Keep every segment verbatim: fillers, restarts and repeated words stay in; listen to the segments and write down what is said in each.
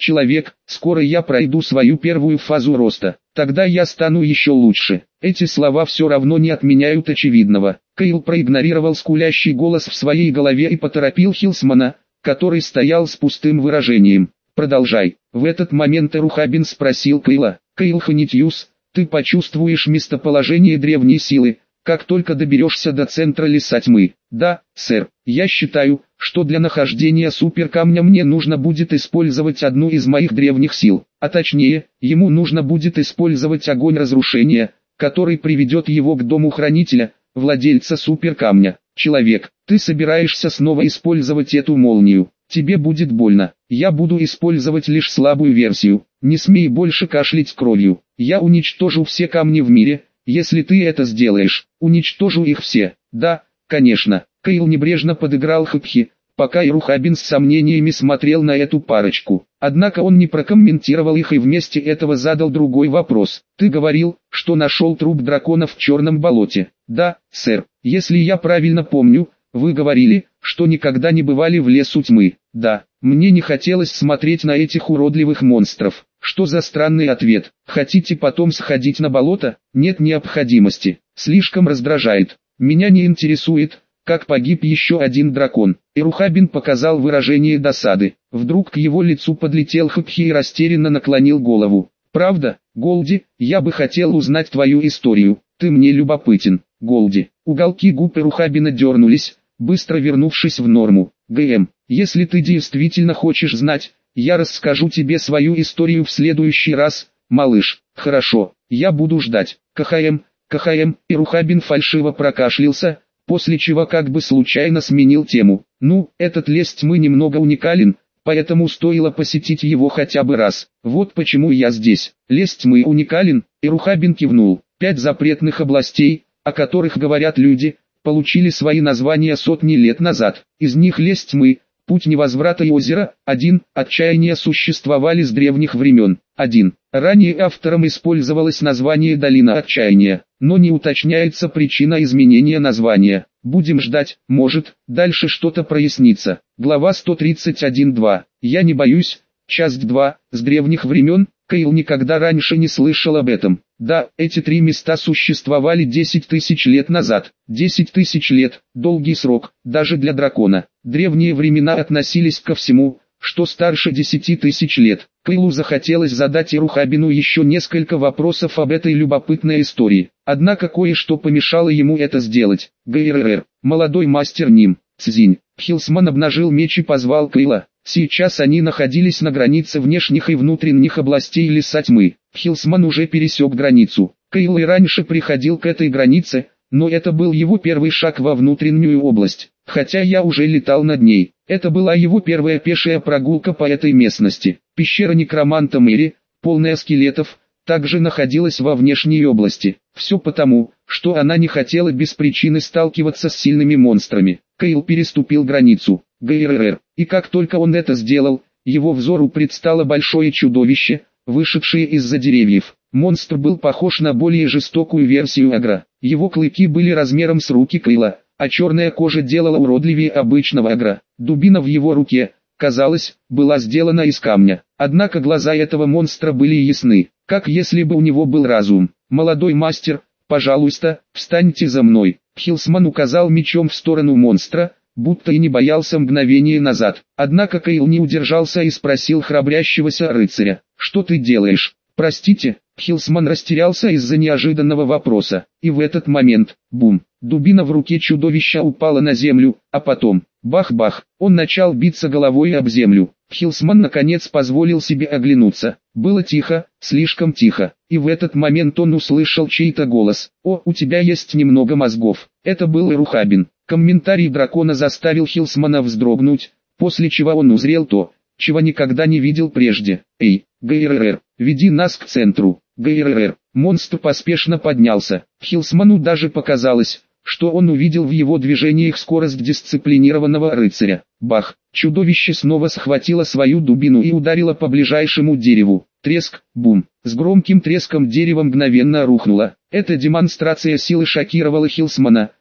человек, скоро я пройду свою первую фазу роста. Тогда я стану еще лучше. Эти слова все равно не отменяют очевидного. Кейл проигнорировал скулящий голос в своей голове и поторопил Хилсмана, который стоял с пустым выражением. «Продолжай». В этот момент Эрухабин спросил Кейла. «Кейл Ханитьюс, ты почувствуешь местоположение древней силы, как только доберешься до центра леса тьмы?» «Да, сэр. Я считаю, что для нахождения суперкамня мне нужно будет использовать одну из моих древних сил, а точнее, ему нужно будет использовать огонь разрушения, который приведет его к дому хранителя, владельца суперкамня. Человек, ты собираешься снова использовать эту молнию. Тебе будет больно. Я буду использовать лишь слабую версию. Не смей больше кашлять кровью. Я уничтожу все камни в мире, если ты это сделаешь. Уничтожу их все. Да, конечно». Кейл небрежно подыграл Хапхи, пока Эрухабин с сомнениями смотрел на эту парочку. Однако он не прокомментировал их и вместо этого задал другой вопрос. «Ты говорил, что нашел труп дракона в черном болоте?» «Да, сэр. Если я правильно помню, вы говорили, что никогда не бывали в лесу тьмы». «Да, мне не хотелось смотреть на этих уродливых монстров». «Что за странный ответ? Хотите потом сходить на болото?» «Нет необходимости. Слишком раздражает. Меня не интересует, как погиб еще один дракон». Эрухабин показал выражение досады. Вдруг к его лицу подлетел Хапхи и растерянно наклонил голову. «Правда, Голди, я бы хотел узнать твою историю. Ты мне любопытен, Голди». Уголки губ Эрухабина дернулись, быстро вернувшись в норму. «ГМ, если ты действительно хочешь знать, я расскажу тебе свою историю в следующий раз, малыш». «Хорошо, я буду ждать». «КХМ, КХМ». Эрухабин фальшиво прокашлялся, после чего как бы случайно сменил тему. «Ну, этот лес тьмы немного уникален, поэтому стоило посетить его хотя бы раз. Вот почему я здесь». «Лес тьмы уникален?» Эрухабин кивнул. «Пять запретных областей, о которых говорят люди, получили свои названия сотни лет назад. Из них лес тьмы, путь невозврата и озеро, один, отчаяние существовали с древних времен. один. Ранее автором использовалось название долина отчаяния, но не уточняется причина изменения названия. Будем ждать, может, дальше что-то прояснится». Глава сто тридцать один два. «Я не боюсь». Часть два. С древних времен. Кейл никогда раньше не слышал об этом. Да, эти три места существовали десять тысяч лет назад. десять тысяч лет – долгий срок, даже для дракона. Древние времена относились ко всему, что старше десяти тысяч лет. Кейлу захотелось задать Эрухабину еще несколько вопросов об этой любопытной истории. Однако кое-что помешало ему это сделать. ГРР. Молодой мастер Ним. Цзинь. Хилсман обнажил меч и позвал Кейла. Сейчас они находились на границе внешних и внутренних областей леса тьмы. Хилсман уже пересек границу. Кейл и раньше приходил к этой границе, но это был его первый шаг во внутреннюю область. Хотя я уже летал над ней. Это была его первая пешая прогулка по этой местности. Пещера некроманта Мэри, полная скелетов, также находилась во внешней области. Все потому, что она не хотела без причины сталкиваться с сильными монстрами. Кейл переступил границу. ГРР. И как только он это сделал, его взору предстало большое чудовище, вышедшее из-за деревьев. Монстр был похож на более жестокую версию Агра. Его клыки были размером с руки Кейла, а черная кожа делала уродливее обычного Агра. Дубина в его руке, казалось, была сделана из камня. Однако глаза этого монстра были ясны, как если бы у него был разум. «Молодой мастер, пожалуйста, встаньте за мной». Хилсман указал мечом в сторону монстра, будто и не боялся мгновение назад. Однако Кейл не удержался и спросил храбрящегося рыцаря: «Что ты делаешь?» «Простите». Хилсман растерялся из-за неожиданного вопроса. И в этот момент, бум, дубина в руке чудовища упала на землю, а потом, бах-бах, он начал биться головой об землю. Хилсман наконец позволил себе оглянуться. Было тихо, слишком тихо, и в этот момент он услышал чей-то голос. «О, у тебя есть немного мозгов». Это был Эрухабин. Комментарий дракона заставил Хилсмана вздрогнуть, после чего он узрел то, чего никогда не видел прежде. «Эй, ГРР, веди нас к центру». ГРР. Монстр поспешно поднялся. Хилсману даже показалось, что он увидел в его движениях скорость дисциплинированного рыцаря. Бах! Чудовище снова схватило свою дубину и ударило по ближайшему дереву. Треск, бум! С громким треском дерево мгновенно рухнуло. Эта демонстрация силы шокировала Хилсмана,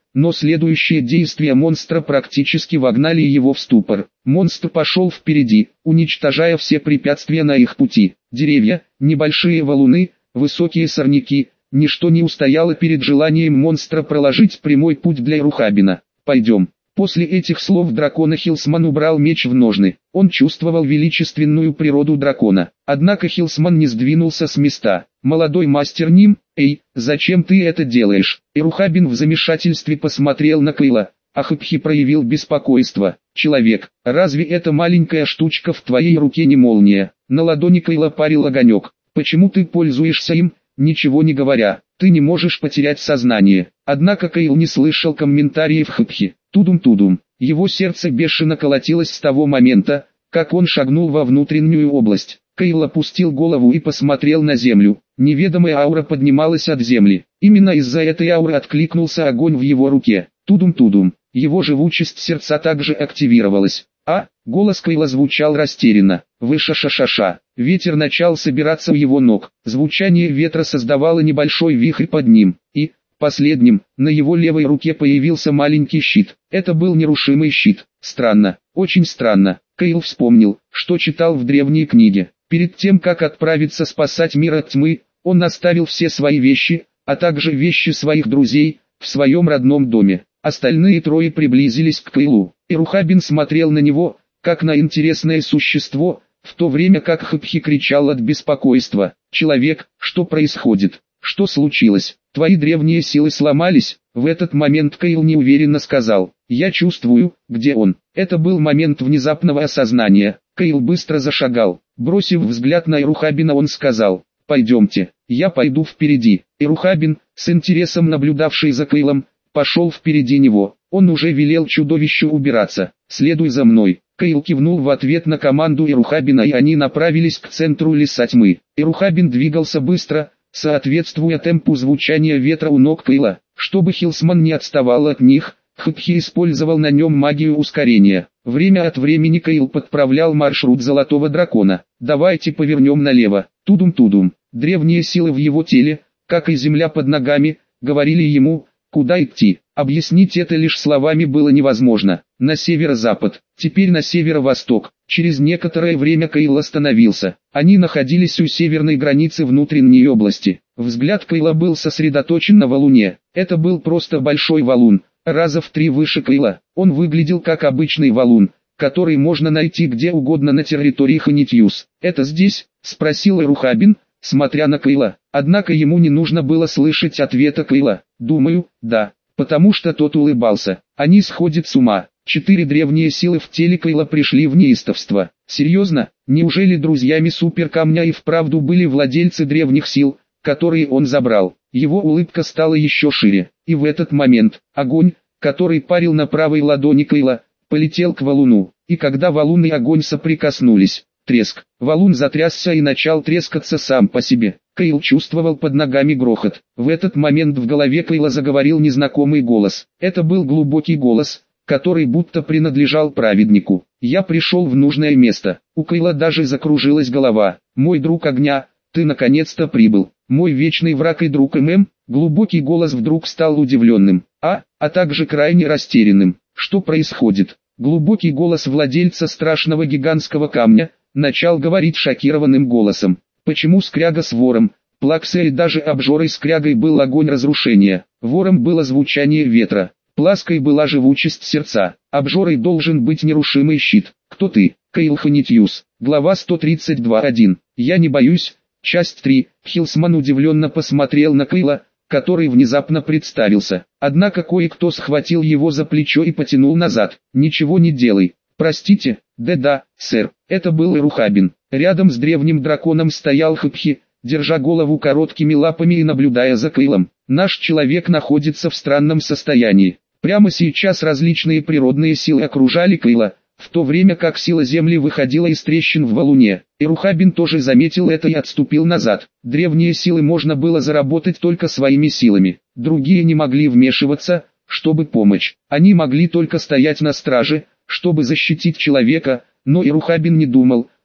но следующие действия монстра практически вогнали его в ступор. Монстр пошел впереди, уничтожая все препятствия на их пути. Деревья, небольшие валуны, высокие сорняки, ничто не устояло перед желанием монстра проложить прямой путь для Ирухабина. «Пойдем». После этих слов дракона Хилсман убрал меч в ножны. Он чувствовал величественную природу дракона. Однако Хилсман не сдвинулся с места. «Молодой мастер Ним, эй, зачем ты это делаешь?» Ирухабин в замешательстве посмотрел на Кейла, а Хыпхи проявил беспокойство. «Человек, разве эта маленькая штучка в твоей руке не молния?» На ладони Кейла парил огонек. «Почему ты пользуешься им, ничего не говоря? Ты не можешь потерять сознание». Однако Кейл не слышал комментариев Хыпхи. Тудум-тудум. Его сердце бешено колотилось с того момента, как он шагнул во внутреннюю область. Кейл опустил голову и посмотрел на землю. Неведомая аура поднималась от земли. Именно из-за этой ауры откликнулся огонь в его руке. Тудум-тудум. Его живучесть сердца также активировалась. А, голос Кейла звучал растерянно. Выша-ша-ша-ша. Ветер начал собираться у его ног. Звучание ветра создавало небольшой вихрь под ним. И, последним, на его левой руке появился маленький щит. Это был нерушимый щит. Странно, очень странно. Кейл вспомнил, что читал в древней книге. Перед тем, как отправиться спасать мир от тьмы, он оставил все свои вещи, а также вещи своих друзей, в своем родном доме. Остальные трое приблизились к Кейлу. Ирухабин смотрел на него, как на интересное существо, в то время как Хыпхи кричал от беспокойства. «Человек, что происходит? Что случилось? Твои древние силы сломались?» В этот момент Кейл неуверенно сказал: «Я чувствую, где он». Это был момент внезапного осознания. Кейл быстро зашагал. Бросив взгляд на Ирухабина, он сказал: «Пойдемте, я пойду впереди». Ирухабин, с интересом наблюдавший за Кейлом, пошел впереди него. Он уже велел чудовищу убираться. «Следуй за мной». Кейл кивнул в ответ на команду Ирухабина, и они направились к центру леса тьмы. Ирухабин двигался быстро, соответствуя темпу звучания ветра у ног Кейла. Чтобы Хилсман не отставал от них, Хыпхи использовал на нем магию ускорения. Время от времени Кейл подправлял маршрут Золотого Дракона. «Давайте повернем налево». Тудум-тудум. Древние силы в его теле, как и земля под ногами, говорили ему, куда идти. Объяснить это лишь словами было невозможно. На северо-запад, теперь на северо-восток. Через некоторое время Кейл остановился. Они находились у северной границы внутренней области. Взгляд Кейла был сосредоточен на валуне. Это был просто большой валун, раза в три выше Кейла. Он выглядел как обычный валун, который можно найти где угодно на территории Ханитьюс. «Это здесь?» — спросил Ирухабин, смотря на Кейла. Однако ему не нужно было слышать ответа Кейла. «Думаю, да». Потому что тот улыбался. Они сходят с ума. Четыре древние силы в теле Кейла пришли в неистовство. Серьезно? Неужели друзьями суперкамня и вправду были владельцы древних сил, которые он забрал? Его улыбка стала еще шире. И в этот момент, огонь, который парил на правой ладони Кейла, полетел к валуну. И когда валун и огонь соприкоснулись, треск. Валун затрясся и начал трескаться сам по себе. Кейл чувствовал под ногами грохот. В этот момент в голове Кейла заговорил незнакомый голос. Это был глубокий голос, который будто принадлежал праведнику. «Я пришел в нужное место». У Кейла даже закружилась голова. «Мой друг огня, ты наконец-то прибыл. Мой вечный враг и друг ММ». Глубокий голос вдруг стал удивленным, а, а также крайне растерянным. Что происходит? Глубокий голос владельца страшного гигантского камня начал говорить шокированным голосом. Почему скряга с вором, плакса и даже обжорой скрягой был огонь разрушения, вором было звучание ветра, плаской была живучесть сердца, обжорой должен быть нерушимый щит. Кто ты? Кейл Ханитьюс. Глава сто тридцать два один. Я не боюсь. Часть три. Хилсман удивленно посмотрел на Кейла, который внезапно представился. Однако кое-кто схватил его за плечо и потянул назад. «Ничего не делай. Простите, да-да, сэр». Это был Ирухабин. Рядом с древним драконом стоял Хыпхи, держа голову короткими лапами и наблюдая за Кейлом. «Наш человек находится в странном состоянии. Прямо сейчас различные природные силы окружали Кейла, в то время как сила земли выходила из трещин в валуне. Ирухабин тоже заметил это и отступил назад. Древние силы можно было заработать только своими силами. Другие не могли вмешиваться, чтобы помочь. Они могли только стоять на страже, чтобы защитить человека, но Ирухабин не думал,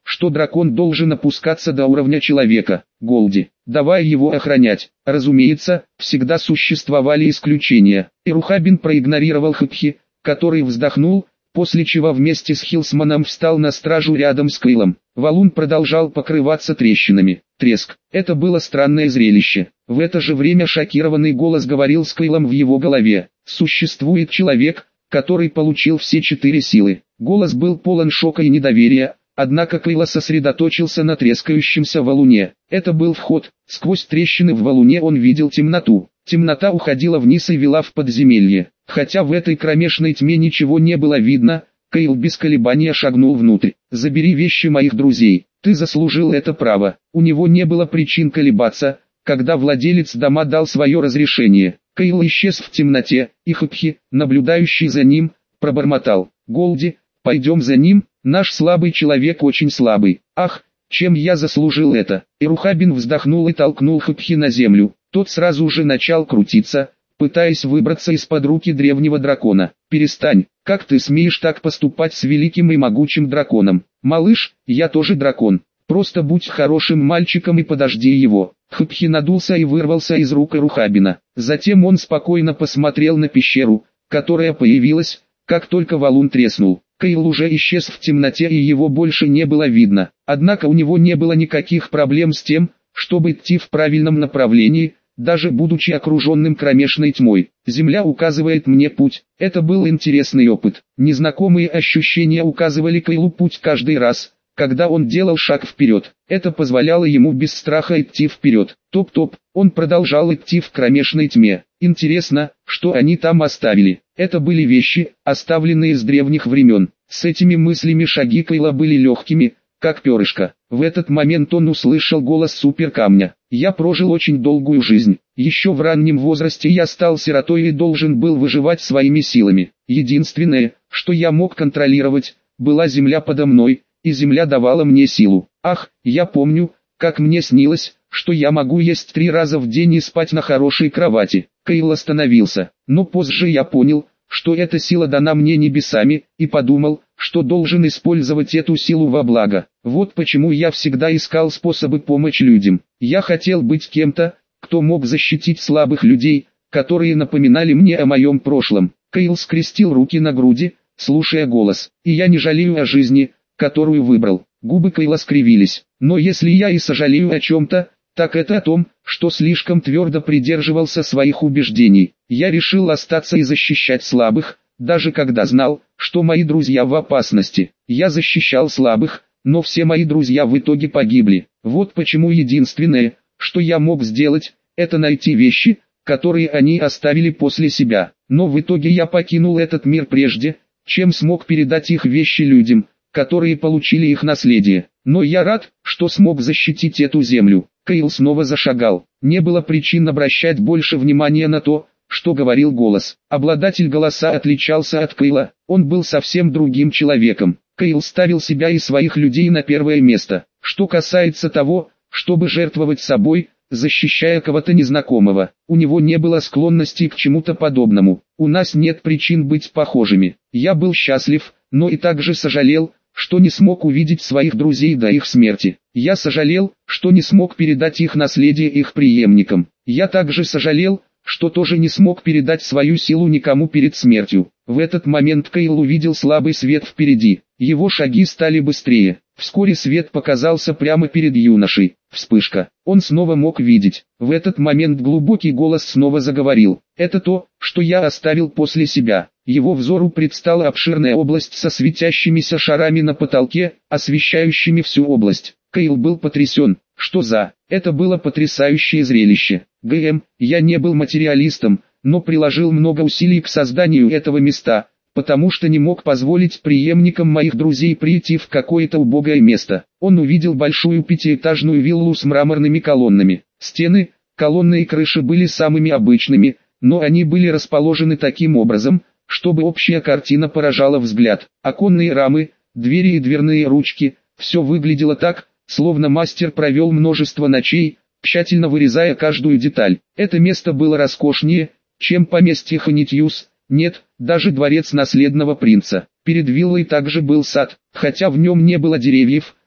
что дракон должен опускаться до уровня человека. Голди, давай его охранять. Разумеется, всегда существовали исключения. И Рухабин проигнорировал Хапхи, который вздохнул, после чего вместе с Хилсманом встал на стражу рядом с Кейлом. Валун продолжал покрываться трещинами. Треск. Это было странное зрелище. В это же время шокированный голос говорил с Кейлом в его голове. Существует человек, который получил все четыре силы. Голос был полон шока и недоверия. Однако Кейла сосредоточился на трескающемся валуне. Это был вход. Сквозь трещины в валуне он видел темноту. Темнота уходила вниз и вела в подземелье. Хотя в этой кромешной тьме ничего не было видно, Кейл без колебания шагнул внутрь. «Забери вещи моих друзей. Ты заслужил это право». У него не было причин колебаться, когда владелец дома дал свое разрешение. Кейл исчез в темноте, и Хапхи, наблюдающий за ним, пробормотал: «Голди, пойдем за ним, наш слабый человек очень слабый». «Ах, чем я заслужил это?» И Рухабин вздохнул и толкнул Хапхи на землю. Тот сразу же начал крутиться, пытаясь выбраться из-под руки древнего дракона. «Перестань, как ты смеешь так поступать с великим и могучим драконом? Малыш, я тоже дракон. Просто будь хорошим мальчиком и подожди его». Хапхи надулся и вырвался из рук Рухабина. Затем он спокойно посмотрел на пещеру, которая появилась, как только валун треснул. Кейл уже исчез в темноте и его больше не было видно. Однако у него не было никаких проблем с тем, чтобы идти в правильном направлении, даже будучи окруженным кромешной тьмой. Земля указывает мне путь. Это был интересный опыт. Незнакомые ощущения указывали Кейлу путь каждый раз, когда он делал шаг вперед. Это позволяло ему без страха идти вперед. Топ-топ, он продолжал идти в кромешной тьме. Интересно, что они там оставили. Это были вещи, оставленные с древних времен. С этими мыслями шаги Кейла были легкими, как перышко. В этот момент он услышал голос суперкамня. «Я прожил очень долгую жизнь. Еще в раннем возрасте я стал сиротой и должен был выживать своими силами. Единственное, что я мог контролировать, была земля подо мной, и земля давала мне силу. Ах, я помню, как мне снилось, что я могу есть три раза в день и спать на хорошей кровати». Кейл остановился, но позже я понял, что эта сила дана мне небесами, и подумал, что должен использовать эту силу во благо. Вот почему я всегда искал способы помочь людям. Я хотел быть кем-то, кто мог защитить слабых людей, которые напоминали мне о моем прошлом. Кейл скрестил руки на груди, слушая голос. «И я не жалею о жизни, которую выбрал». Губы Кейла скривились. «Но если я и сожалею о чем-то, так это о том, что слишком твердо придерживался своих убеждений. Я решил остаться и защищать слабых, даже когда знал, что мои друзья в опасности. Я защищал слабых, но все мои друзья в итоге погибли. Вот почему единственное, что я мог сделать, это найти вещи, которые они оставили после себя. Но в итоге я покинул этот мир прежде, чем смог передать их вещи людям, которые получили их наследие. Но я рад, что смог защитить эту землю». Кейл снова зашагал. Не было причин обращать больше внимания на то, что говорил голос. Обладатель голоса отличался от Кейла, он был совсем другим человеком. Кейл ставил себя и своих людей на первое место. Что касается того, чтобы жертвовать собой, защищая кого-то незнакомого, у него не было склонности к чему-то подобному. «У нас нет причин быть похожими. Я был счастлив, но и также сожалел, что не смог увидеть своих друзей до их смерти. Я сожалел, что не смог передать их наследие их преемникам. Я также сожалел, что тоже не смог передать свою силу никому перед смертью». В этот момент Кейл увидел слабый свет впереди. Его шаги стали быстрее. Вскоре свет показался прямо перед юношей. Вспышка. Он снова мог видеть. В этот момент глубокий голос снова заговорил. «Это то, что я оставил после себя». Его взору предстала обширная область со светящимися шарами на потолке, освещающими всю область. Кейл был потрясен. Что за... Это было потрясающее зрелище. ГМ, я не был материалистом, но приложил много усилий к созданию этого места, потому что не мог позволить преемникам моих друзей прийти в какое-то убогое место. Он увидел большую пятиэтажную виллу с мраморными колоннами. Стены, колонны и крыши были самыми обычными, но они были расположены таким образом, чтобы общая картина поражала взгляд. Оконные рамы, двери и дверные ручки, все выглядело так, словно мастер провел множество ночей, тщательно вырезая каждую деталь. Это место было роскошнее, чем поместье Ханитьюс, нет, даже дворец наследного принца. Перед виллой также был сад, хотя в нем не было деревьев,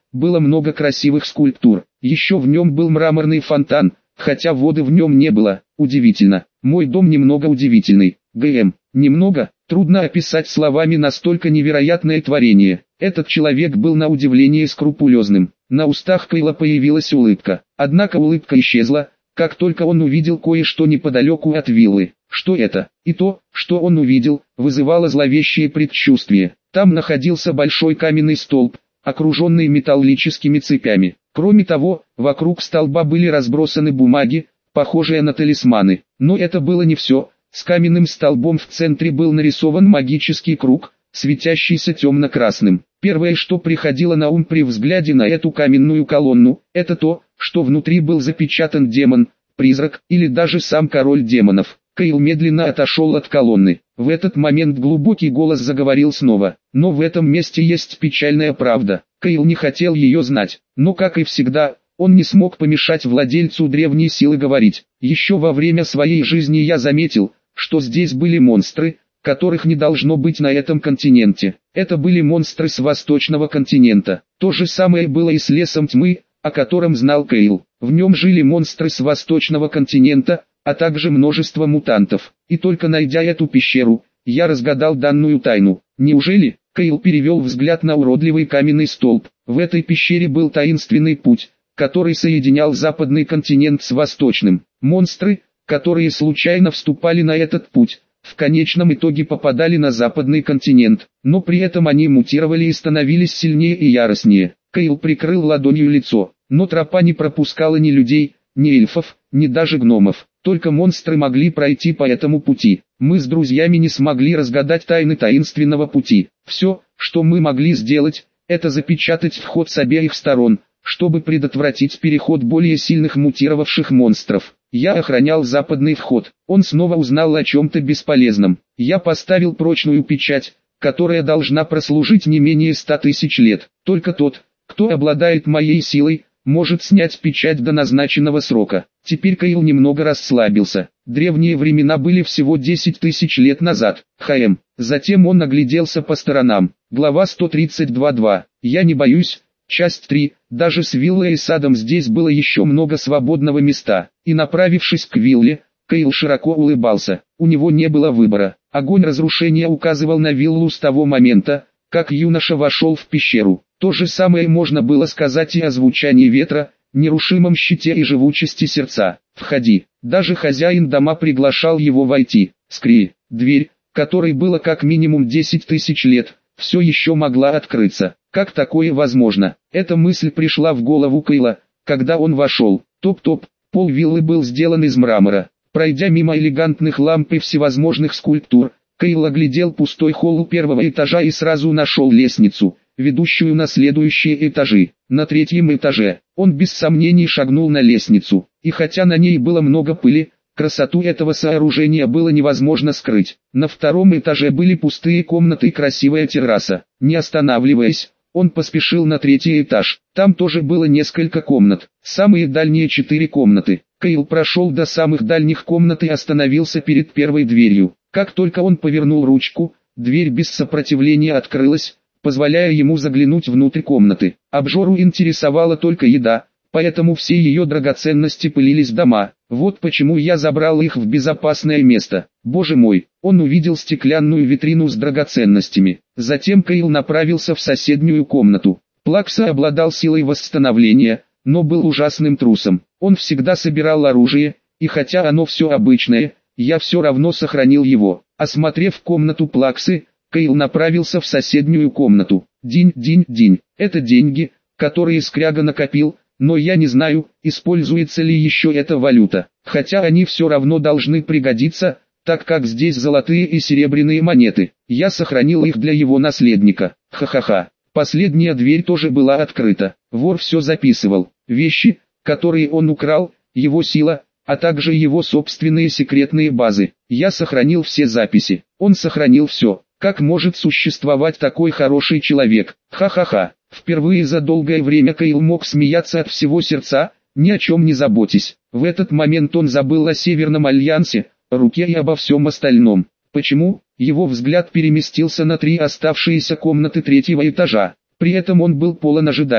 было много красивых скульптур. Еще в нем был мраморный фонтан, хотя воды в нем не было. Удивительно. Мой дом немного удивительный. ГМ. Немного, трудно описать словами настолько невероятное творение. Этот человек был на удивление скрупулезным. На устах Кайла появилась улыбка. Однако улыбка исчезла, как только он увидел кое-что неподалеку от виллы. Что это? И то, что он увидел, вызывало зловещее предчувствие. Там находился большой каменный столб, окруженный металлическими цепями. Кроме того, вокруг столба были разбросаны бумаги, похожие на талисманы. Но это было не все. С каменным столбом в центре был нарисован магический круг, светящийся темно-красным. Первое, что приходило на ум при взгляде на эту каменную колонну, это то, что внутри был запечатан демон, призрак или даже сам король демонов. Кайл медленно отошел от колонны. В этот момент глубокий голос заговорил снова. Но в этом месте есть печальная правда. Кайл не хотел ее знать, но, как и всегда, он не смог помешать владельцу древней силы говорить. Еще во время своей жизни я заметил, что здесь были монстры, которых не должно быть на этом континенте. Это были монстры с восточного континента. То же самое было и с лесом тьмы, о котором знал Кайл. В нем жили монстры с восточного континента, а также множество мутантов. И только найдя эту пещеру, я разгадал данную тайну. Неужели? Кайл перевел взгляд на уродливый каменный столб. В этой пещере был таинственный путь, который соединял западный континент с восточным. Монстры, которые случайно вступали на этот путь, в конечном итоге попадали на западный континент, но при этом они мутировали и становились сильнее и яростнее. Кайл прикрыл ладонью лицо, но тропа не пропускала ни людей, ни эльфов, ни даже гномов. Только монстры могли пройти по этому пути. Мы с друзьями не смогли разгадать тайны таинственного пути. Все, что мы могли сделать, это запечатать вход с обеих сторон, чтобы предотвратить переход более сильных мутировавших монстров. Я охранял западный вход. Он снова узнал о чем-то бесполезном. Я поставил прочную печать, которая должна прослужить не менее ста тысяч лет. Только тот, кто обладает моей силой, может снять печать до назначенного срока. Теперь Кайл немного расслабился. Древние времена были всего десять тысяч лет назад. ХМ. Затем он огляделся по сторонам. Глава сто тридцать два точка два. Я не боюсь. Часть три. Даже с виллой и садом здесь было еще много свободного места. И направившись к вилле, Кайл широко улыбался. У него не было выбора. Огонь разрушения указывал на виллу с того момента, как юноша вошел в пещеру. То же самое можно было сказать и о звучании ветра, нерушимом щите и живучести сердца. «Входи». Даже хозяин дома приглашал его войти. Скри. Дверь, которой было как минимум десять тысяч лет, все еще могла открыться. Как такое возможно? Эта мысль пришла в голову Кайла, когда он вошел. Топ-топ, пол виллы был сделан из мрамора. Пройдя мимо элегантных ламп и всевозможных скульптур, Кайл оглядел пустой холл первого этажа и сразу нашел лестницу, ведущую на следующие этажи. На третьем этаже он без сомнений шагнул на лестницу, и хотя на ней было много пыли, красоту этого сооружения было невозможно скрыть. На втором этаже были пустые комнаты и красивая терраса. Не останавливаясь, он поспешил на третий этаж. Там тоже было несколько комнат. Самые дальние четыре комнаты. Кайл прошел до самых дальних комнат и остановился перед первой дверью. Как только он повернул ручку, дверь без сопротивления открылась, позволяя ему заглянуть внутрь комнаты. Обжору интересовала только еда, поэтому все ее драгоценности пылились дома. Вот почему я забрал их в безопасное место. Боже мой, он увидел стеклянную витрину с драгоценностями. Затем Кайл направился в соседнюю комнату. Плакса обладал силой восстановления, но был ужасным трусом. Он всегда собирал оружие, и хотя оно все обычное, я все равно сохранил его. Осмотрев комнату Плаксы, Кайл направился в соседнюю комнату. Динь, динь, динь. Это деньги, которые Скряга накопил, но я не знаю, используется ли еще эта валюта. Хотя они все равно должны пригодиться, так как здесь золотые и серебряные монеты. Я сохранил их для его наследника. Ха-ха-ха. Последняя дверь тоже была открыта. Вор все записывал. Вещи, которые он украл, его сила, а также его собственные секретные базы. Я сохранил все записи. Он сохранил все. Как может существовать такой хороший человек? Ха-ха-ха. Впервые за долгое время Кайл мог смеяться от всего сердца, ни о чем не заботясь. В этот момент он забыл о Северном Альянсе, руке и обо всем остальном. Почему? Его взгляд переместился на три оставшиеся комнаты третьего этажа. При этом он был полон ожидания.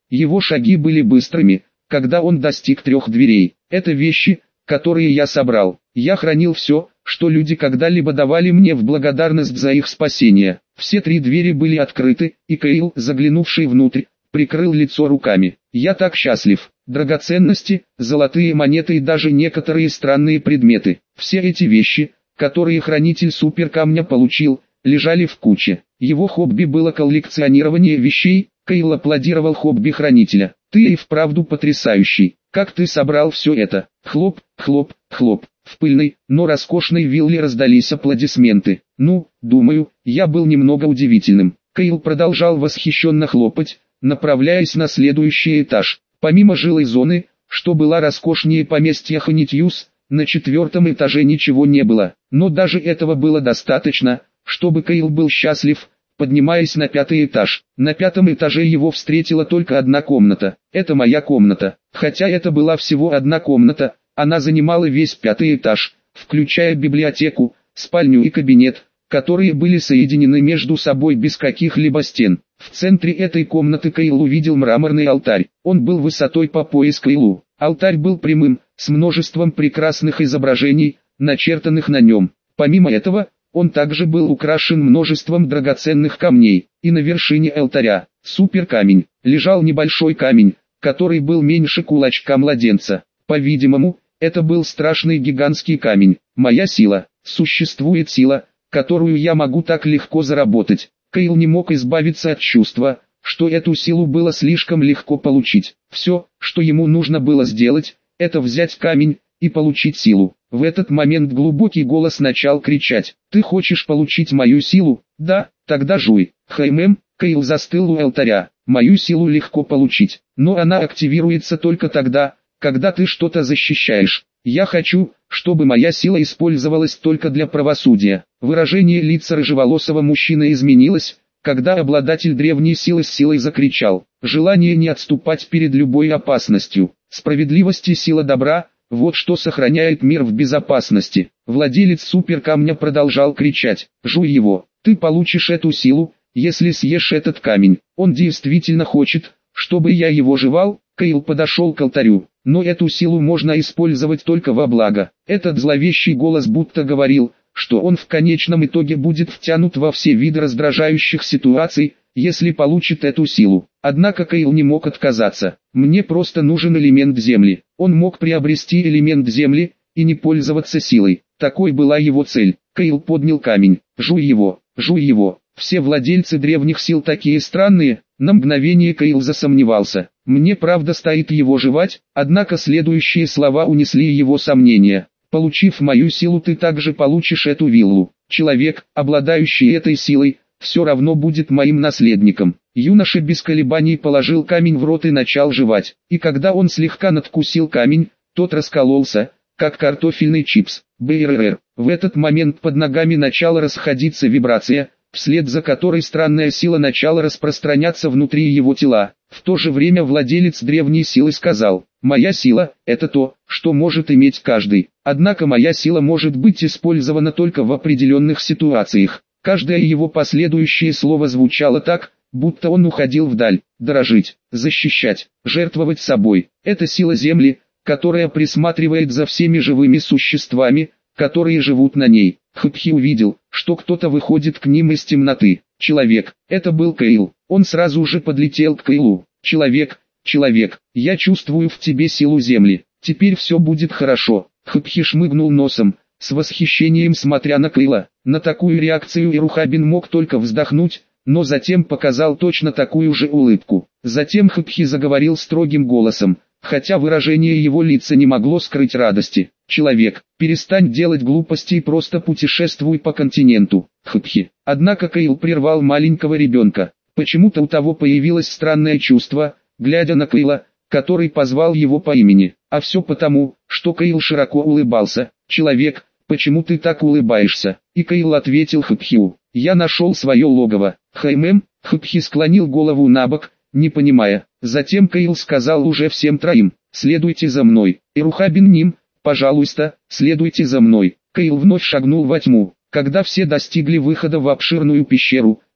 Его шаги были быстрыми, когда он достиг трех дверей. Это вещи, которые я собрал. Я хранил все, что люди когда-либо давали мне в благодарность за их спасение. Все три двери были открыты, и Кайл, заглянувший внутрь, прикрыл лицо руками. Я так счастлив. Драгоценности, золотые монеты и даже некоторые странные предметы. Все эти вещи, которые хранитель суперкамня получил, лежали в куче. Его хобби было коллекционирование вещей. Кайл аплодировал хобби хранителя. Ты и вправду потрясающий. Как ты собрал все это? Хлоп, хлоп, хлоп. В пыльной, но роскошной вилле раздались аплодисменты. Ну, думаю, я был немного удивительным. Кайл продолжал восхищенно хлопать, направляясь на следующий этаж. Помимо жилой зоны, что была роскошнее поместья Ханитьюс, на четвертом этаже ничего не было. Но даже этого было достаточно, чтобы Кайл был счастлив. Поднимаясь на пятый этаж, на пятом этаже его встретила только одна комната. Это моя комната. Хотя это была всего одна комната, она занимала весь пятый этаж, включая библиотеку, спальню и кабинет, которые были соединены между собой без каких-либо стен. В центре этой комнаты Кайл увидел мраморный алтарь. Он был высотой по пояс Кайлу. Алтарь был прямым, с множеством прекрасных изображений, начертанных на нем. Помимо этого, он также был украшен множеством драгоценных камней, и на вершине алтаря, суперкамень, лежал небольшой камень, который был меньше кулачка младенца. По-видимому, это был страшный гигантский камень. Моя сила. Существует сила, которую я могу так легко заработать. Кайл не мог избавиться от чувства, что эту силу было слишком легко получить. Все, что ему нужно было сделать, это взять камень и получить силу. В этот момент глубокий голос начал кричать: «Ты хочешь получить мою силу? Да, тогда жуй». Хаймем, Кайл застыл у алтаря. Мою силу легко получить, но она активируется только тогда, когда ты что-то защищаешь. Я хочу, чтобы моя сила использовалась только для правосудия. Выражение лица рыжеволосого мужчины изменилось, когда обладатель древней силы с силой закричал. Желание не отступать перед любой опасностью. Справедливость и сила добра – вот что сохраняет мир в безопасности. Владелец суперкамня продолжал кричать: «Жуй его, ты получишь эту силу, если съешь этот камень». Он действительно хочет, чтобы я его жевал. Кайл подошел к алтарю. Но эту силу можно использовать только во благо. Этот зловещий голос будто говорил, что он в конечном итоге будет втянут во все виды раздражающих ситуаций, если получит эту силу. Однако Кайл не мог отказаться. Мне просто нужен элемент земли. Он мог приобрести элемент земли и не пользоваться силой. Такой была его цель. Кайл поднял камень. Жуй его, жуй его. Все владельцы древних сил такие странные. На мгновение Кайл засомневался. Мне правда стоит его жевать, однако следующие слова унесли его сомнения. Получив мою силу, ты также получишь эту виллу. Человек, обладающий этой силой, все равно будет моим наследником. Юноша без колебаний положил камень в рот и начал жевать. И когда он слегка надкусил камень, тот раскололся, как картофельный чипс. БРР. В этот момент под ногами начала расходиться вибрация, вслед за которой странная сила начала распространяться внутри его тела. В то же время владелец древней силы сказал: «Моя сила – это то, что может иметь каждый. Однако моя сила может быть использована только в определенных ситуациях». Каждое его последующее слово звучало так, будто он уходил вдаль. Дорожить, защищать, жертвовать собой – это сила Земли, которая присматривает за всеми живыми существами, которые живут на ней. Хапхи увидел, что кто-то выходит к ним из темноты. Человек, это был Кайл. Он сразу же подлетел к Кайлу. Человек, человек, я чувствую в тебе силу Земли. Теперь все будет хорошо. Хапхи шмыгнул носом, с восхищением смотря на Кайла. На такую реакцию Ирухабин мог только вздохнуть, но затем показал точно такую же улыбку. Затем Хапхи заговорил строгим голосом, хотя выражение его лица не могло скрыть радости. «Человек, перестань делать глупости и просто путешествуй по континенту, Хапхи». Однако Кайл прервал маленького ребенка. Почему-то у того появилось странное чувство, глядя на Кайла, который позвал его по имени. А все потому, что Кайл широко улыбался. «Человек, почему ты так улыбаешься?» И Кайл ответил Хапхиу: «Я нашел свое логово». «Хаймем», Хапхи склонил голову набок, не понимая. Затем Кайл сказал уже всем троим: «Следуйте за мной». Ирухабин Ним: «Пожалуйста, следуйте за мной». Кайл вновь шагнул во тьму. Когда все достигли выхода в обширную пещеру,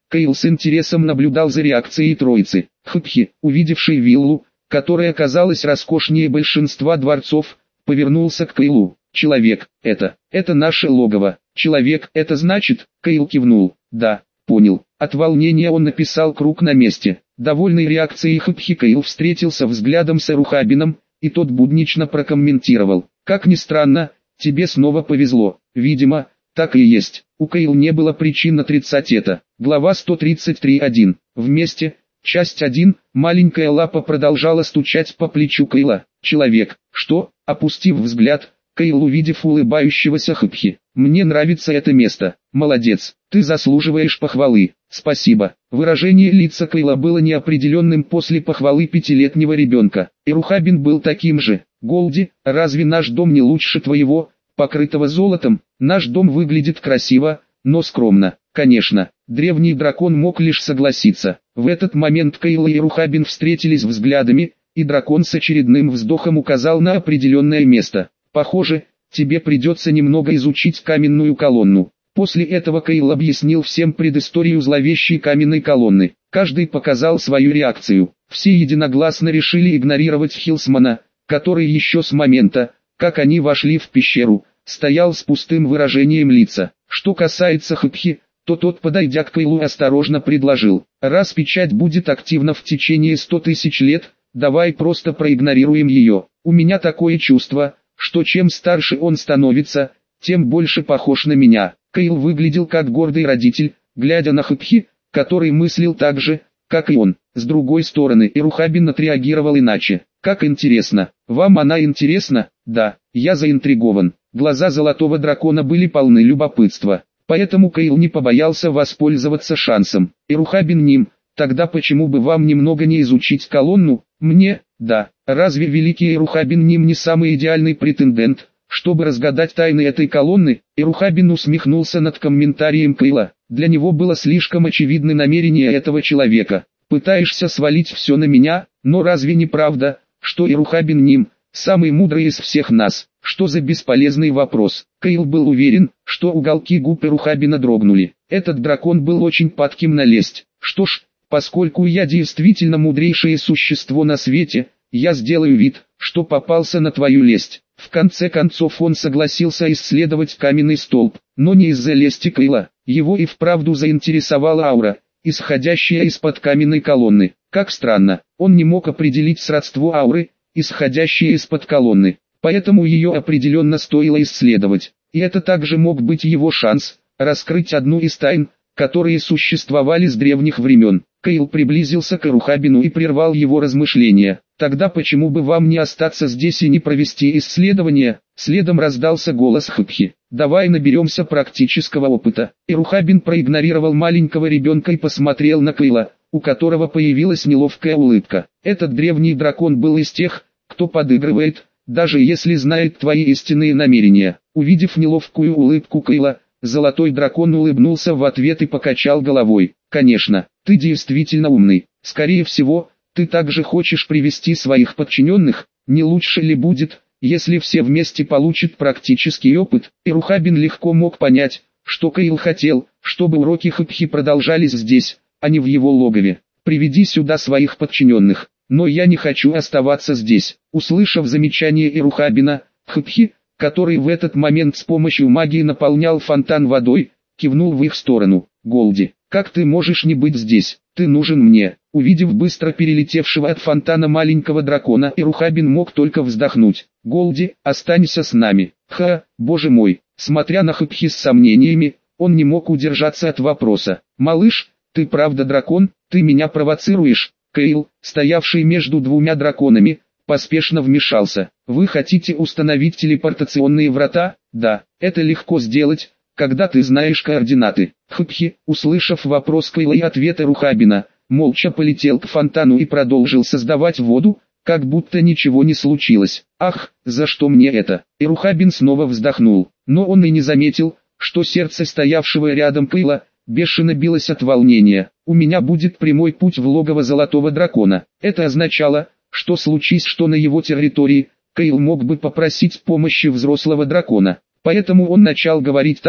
Кейл с интересом наблюдал за реакцией троицы. Хпхи, увидевший виллу, которая казалась роскошнее большинства дворцов, повернулся к Кейлу. «Человек, это, это наше логово. Человек, это значит?» Кейл кивнул. «Да, понял». От волнения он написал круг на месте. Довольный реакцией Хпхи Кейл встретился взглядом с Эрухабином, и тот буднично прокомментировал. «Как ни странно, тебе снова повезло. Видимо, так и есть». У Кейл не было причин отрицать это. Глава сто тридцать три точка один. Вместе. Часть один. Маленькая лапа продолжала стучать по плечу Кейла. «Человек, что?» Опустив взгляд, Кейл, увидев улыбающегося Хпхи. «Мне нравится это место. Молодец, ты заслуживаешь похвалы». «Спасибо». Выражение лица Кейла было неопределенным после похвалы пятилетнего ребенка. Эрухабин был таким же. «Голди, разве наш дом не лучше твоего, покрытого золотом?» «Наш дом выглядит красиво, но скромно». «Конечно». Древний дракон мог лишь согласиться. В этот момент Кейл и Эрухабин встретились взглядами, и дракон с очередным вздохом указал на определенное место. «Похоже, тебе придется немного изучить каменную колонну». После этого Кейл объяснил всем предысторию зловещей каменной колонны. Каждый показал свою реакцию. Все единогласно решили игнорировать Хилсмана, который еще с момента, как они вошли в пещеру, стоял с пустым выражением лица. Что касается Хпхи, то тот, подойдя к Кейлу, осторожно предложил: «Раз печать будет активна в течение ста тысяч лет, давай просто проигнорируем ее. У меня такое чувство, что чем старше он становится, тем больше похож на меня». Кейл выглядел как гордый родитель, глядя на Хпхи, который мыслил так же, как и он. С другой стороны, Эрухабин отреагировал иначе. «Как интересно. Вам она интересна?» «Да, я заинтригован». Глаза золотого дракона были полны любопытства. Поэтому Кейл не побоялся воспользоваться шансом. «Эрухабин Ним, тогда почему бы вам немного не изучить колонну?» «Мне? Да. Разве великий Эрухабин Ним не самый идеальный претендент, чтобы разгадать тайны этой колонны?» Эрухабин усмехнулся над комментарием Кейла. Для него было слишком очевидны намерения этого человека. «Пытаешься свалить все на меня, но разве не правда, что Эрухабин Ним самый мудрый из всех нас?» Что за бесполезный вопрос? Кейл был уверен, что уголки губ Эрухабина дрогнули. Этот дракон был очень падким на лесть. «Что ж, поскольку я действительно мудрейшее существо на свете, я сделаю вид, что попался на твою лесть». В конце концов он согласился исследовать каменный столб, но не из-за лести Кейла. Его и вправду заинтересовала аура, исходящая из-под каменной колонны. Как странно, он не мог определить сродство ауры, исходящей из-под колонны. Поэтому ее определенно стоило исследовать. И это также мог быть его шанс раскрыть одну из тайн, которые существовали с древних времен. Кейл приблизился к Эрухабину и прервал его размышления. «Тогда почему бы вам не остаться здесь и не провести исследование?» Следом раздался голос Хпхи. «Давай наберемся практического опыта». Эрухабин проигнорировал маленького ребенка и посмотрел на Кейла, у которого появилась неловкая улыбка. Этот древний дракон был из тех, кто подыгрывает, даже если знает твои истинные намерения. Увидев неловкую улыбку Кейла, золотой дракон улыбнулся в ответ и покачал головой. «Конечно, ты действительно умный. Скорее всего, ты также хочешь привести своих подчиненных. Не лучше ли будет, если все вместе получат практический опыт?» Эрухабин легко мог понять, что Кейл хотел, чтобы уроки Хпхи продолжались здесь, а не в его логове. «Приведи сюда своих подчиненных. Но я не хочу оставаться здесь». Услышав замечание Эрухабина, Хпхи, который в этот момент с помощью магии наполнял фонтан водой, кивнул в их сторону. «Голди, как ты можешь не быть здесь? Ты нужен мне». Увидев быстро перелетевшего от фонтана маленького дракона, Эрухабин мог только вздохнуть. «Голди, останься с нами». «Ха, боже мой». Смотря на Хпхи с сомнениями, он не мог удержаться от вопроса. «Малыш, ты правда дракон? Ты меня провоцируешь?» Кейл, стоявший между двумя драконами, поспешно вмешался. «Вы хотите установить телепортационные врата?» «Да, это легко сделать, когда ты знаешь координаты». Хпхи, услышав вопрос Кейла и ответ Эрухабина, молча полетел к фонтану и продолжил создавать воду, как будто ничего не случилось. «Ах, за что мне это?» Эрухабин снова вздохнул, но он и не заметил, что сердце стоявшего рядом Кейла бешено билось от волнения. «У меня будет прямой путь в логово Золотого Дракона». Это означало, что случись что на его территории, Кейл мог бы попросить помощи взрослого дракона. Поэтому он начал говорить так,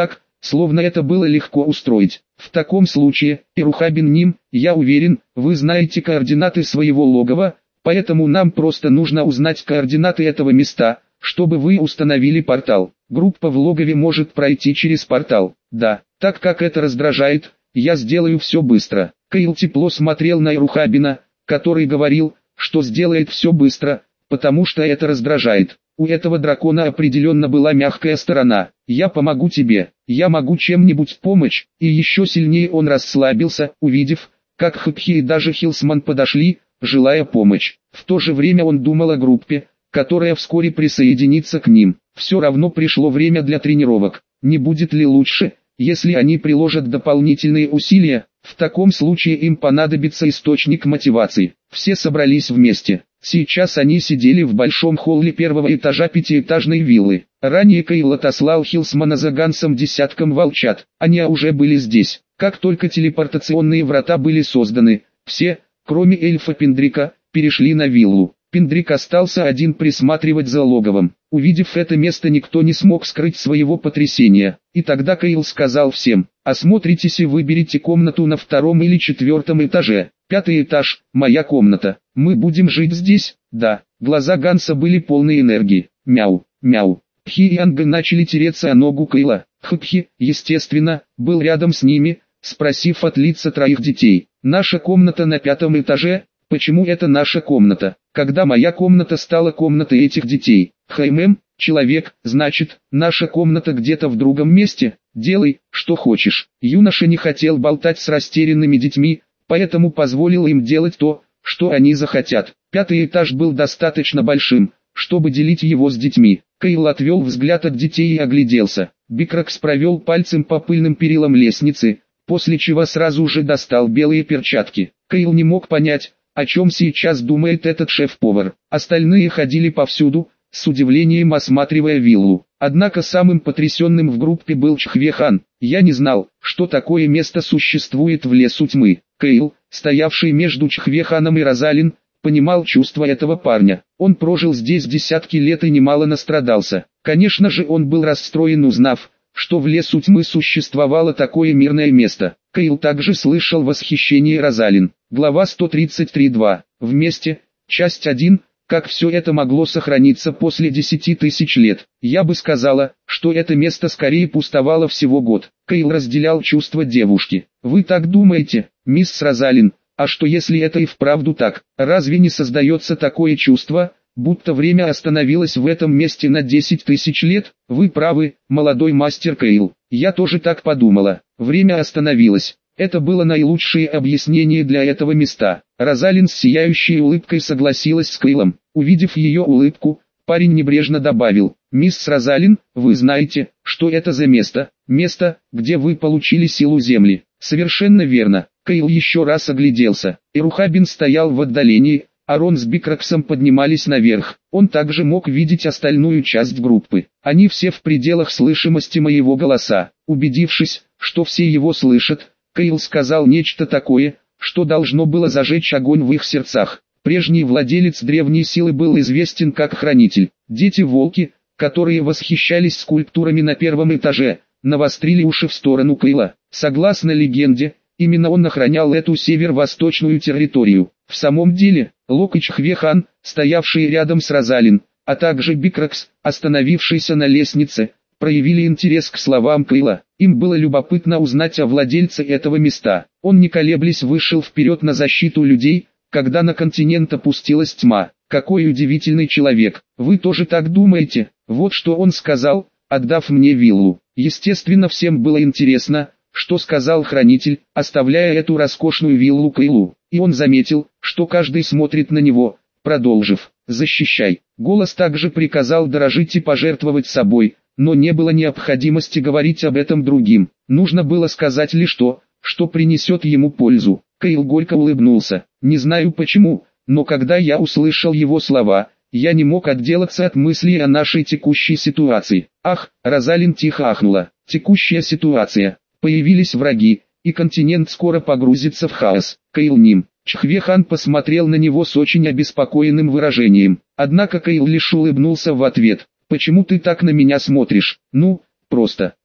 словно это было легко устроить. В таком случае, Ирухабин Ним, я уверен, вы знаете координаты своего логова, поэтому нам просто нужно узнать координаты этого места, чтобы вы установили портал. Группа в логове может пройти через портал. Да, так как это раздражает, я сделаю все быстро. Кайл тепло смотрел на Ирухабина, который говорил, что сделает все быстро, потому что это раздражает. У этого дракона определенно была мягкая сторона. Я помогу тебе, я могу чем-нибудь помочь, и еще сильнее он расслабился, увидев, как Хпхи и даже Хилсман подошли, желая помочь. В то же время он думал о группе, которая вскоре присоединится к ним. Все равно пришло время для тренировок. Не будет ли лучше, если они приложат дополнительные усилия? В таком случае им понадобится источник мотивации. Все собрались вместе. Сейчас они сидели в большом холле первого этажа пятиэтажной виллы. Ранее Кайл отослал Хилсмана за Гансом десятком волчат. Они уже были здесь. Как только телепортационные врата были созданы, все, кроме эльфа Пендрика, перешли на виллу. Пендрик остался один присматривать за логовом. Увидев это место, никто не смог скрыть своего потрясения. И тогда Кайл сказал всем: осмотритесь и выберите комнату на втором или четвертом этаже. Пятый этаж, моя комната. Мы будем жить здесь? Да. Глаза Ганса были полны энергии. Мяу, мяу. Пхи и Анга начали тереться о ногу Кайла. Хпхи, естественно, был рядом с ними, спросив от лица троих детей: наша комната на пятом этаже? Почему это наша комната? Когда моя комната стала комнатой этих детей? Хаймэм, человек, значит, наша комната где-то в другом месте? Делай, что хочешь. Юноша не хотел болтать с растерянными детьми, поэтому позволил им делать то, что они захотят. Пятый этаж был достаточно большим, чтобы делить его с детьми. Кайл отвел взгляд от детей и огляделся. Бикракс провел пальцем по пыльным перилам лестницы, после чего сразу же достал белые перчатки. Кайл не мог понять, о чем сейчас думает этот шеф-повар. Остальные ходили повсюду, с удивлением осматривая виллу. Однако самым потрясенным в группе был Чхве-хан. Я не знал, что такое место существует в лесу тьмы. Кайл, стоявший между Чхве-ханом и Розалин, понимал чувства этого парня. Он прожил здесь десятки лет и немало настрадался. Конечно же, он был расстроен, узнав, что в лесу тьмы существовало такое мирное место. Кайл также слышал восхищение Розалин. Глава сто тридцать три два. Вместе. Часть один. Как все это могло сохраниться после десяти тысяч лет? Я бы сказала, что это место скорее пустовало всего год. Кайл разделял чувства девушки. Вы так думаете, мисс Розалин? А что если это и вправду так? Разве не создается такое чувство, будто время остановилось в этом месте на десять тысяч лет? Вы правы, молодой мастер Кайл. Я тоже так подумала. Время остановилось. Это было наилучшее объяснение для этого места. Розалин с сияющей улыбкой согласилась с Кайлом. Увидев ее улыбку, парень небрежно добавил: «Мисс Розалин, вы знаете, что это за место? Место, где вы получили силу Земли». «Совершенно верно». Кайл еще раз огляделся. Ирухабин стоял в отдалении, а Рон с Бикраксом поднимались наверх. Он также мог видеть остальную часть группы. Они все в пределах слышимости моего голоса. Убедившись, что все его слышат, Кайл сказал нечто такое, что должно было зажечь огонь в их сердцах. Прежний владелец древней силы был известен как Хранитель. Дети-волки, которые восхищались скульптурами на первом этаже, навострили уши в сторону Кайла. Согласно легенде, именно он охранял эту северо-восточную территорию. В самом деле, Лок и Чхве-хан, стоявшие рядом с Розалин, а также Бикракс, остановившийся на лестнице, проявили интерес к словам Кайла. Им было любопытно узнать о владельце этого места. Он не колеблясь вышел вперед на защиту людей, когда на континент опустилась тьма. Какой удивительный человек. Вы тоже так думаете? Вот что он сказал, отдав мне виллу. Естественно, всем было интересно, что сказал Хранитель, оставляя эту роскошную виллу Кайлу. И он заметил, что каждый смотрит на него, продолжив: «Защищай». Голос также приказал дорожить и пожертвовать собой, но не было необходимости говорить об этом другим. Нужно было сказать лишь то, что принесет ему пользу. Кайл горько улыбнулся. Не знаю почему, но когда я услышал его слова, я не мог отделаться от мысли о нашей текущей ситуации. Ах, Розалин тихо ахнула. Текущая ситуация. Появились враги, и континент скоро погрузится в хаос. Кайл Ним. Чхве-хан посмотрел на него с очень обеспокоенным выражением. Однако Кайл лишь улыбнулся в ответ. «Почему ты так на меня смотришь?» «Ну, просто».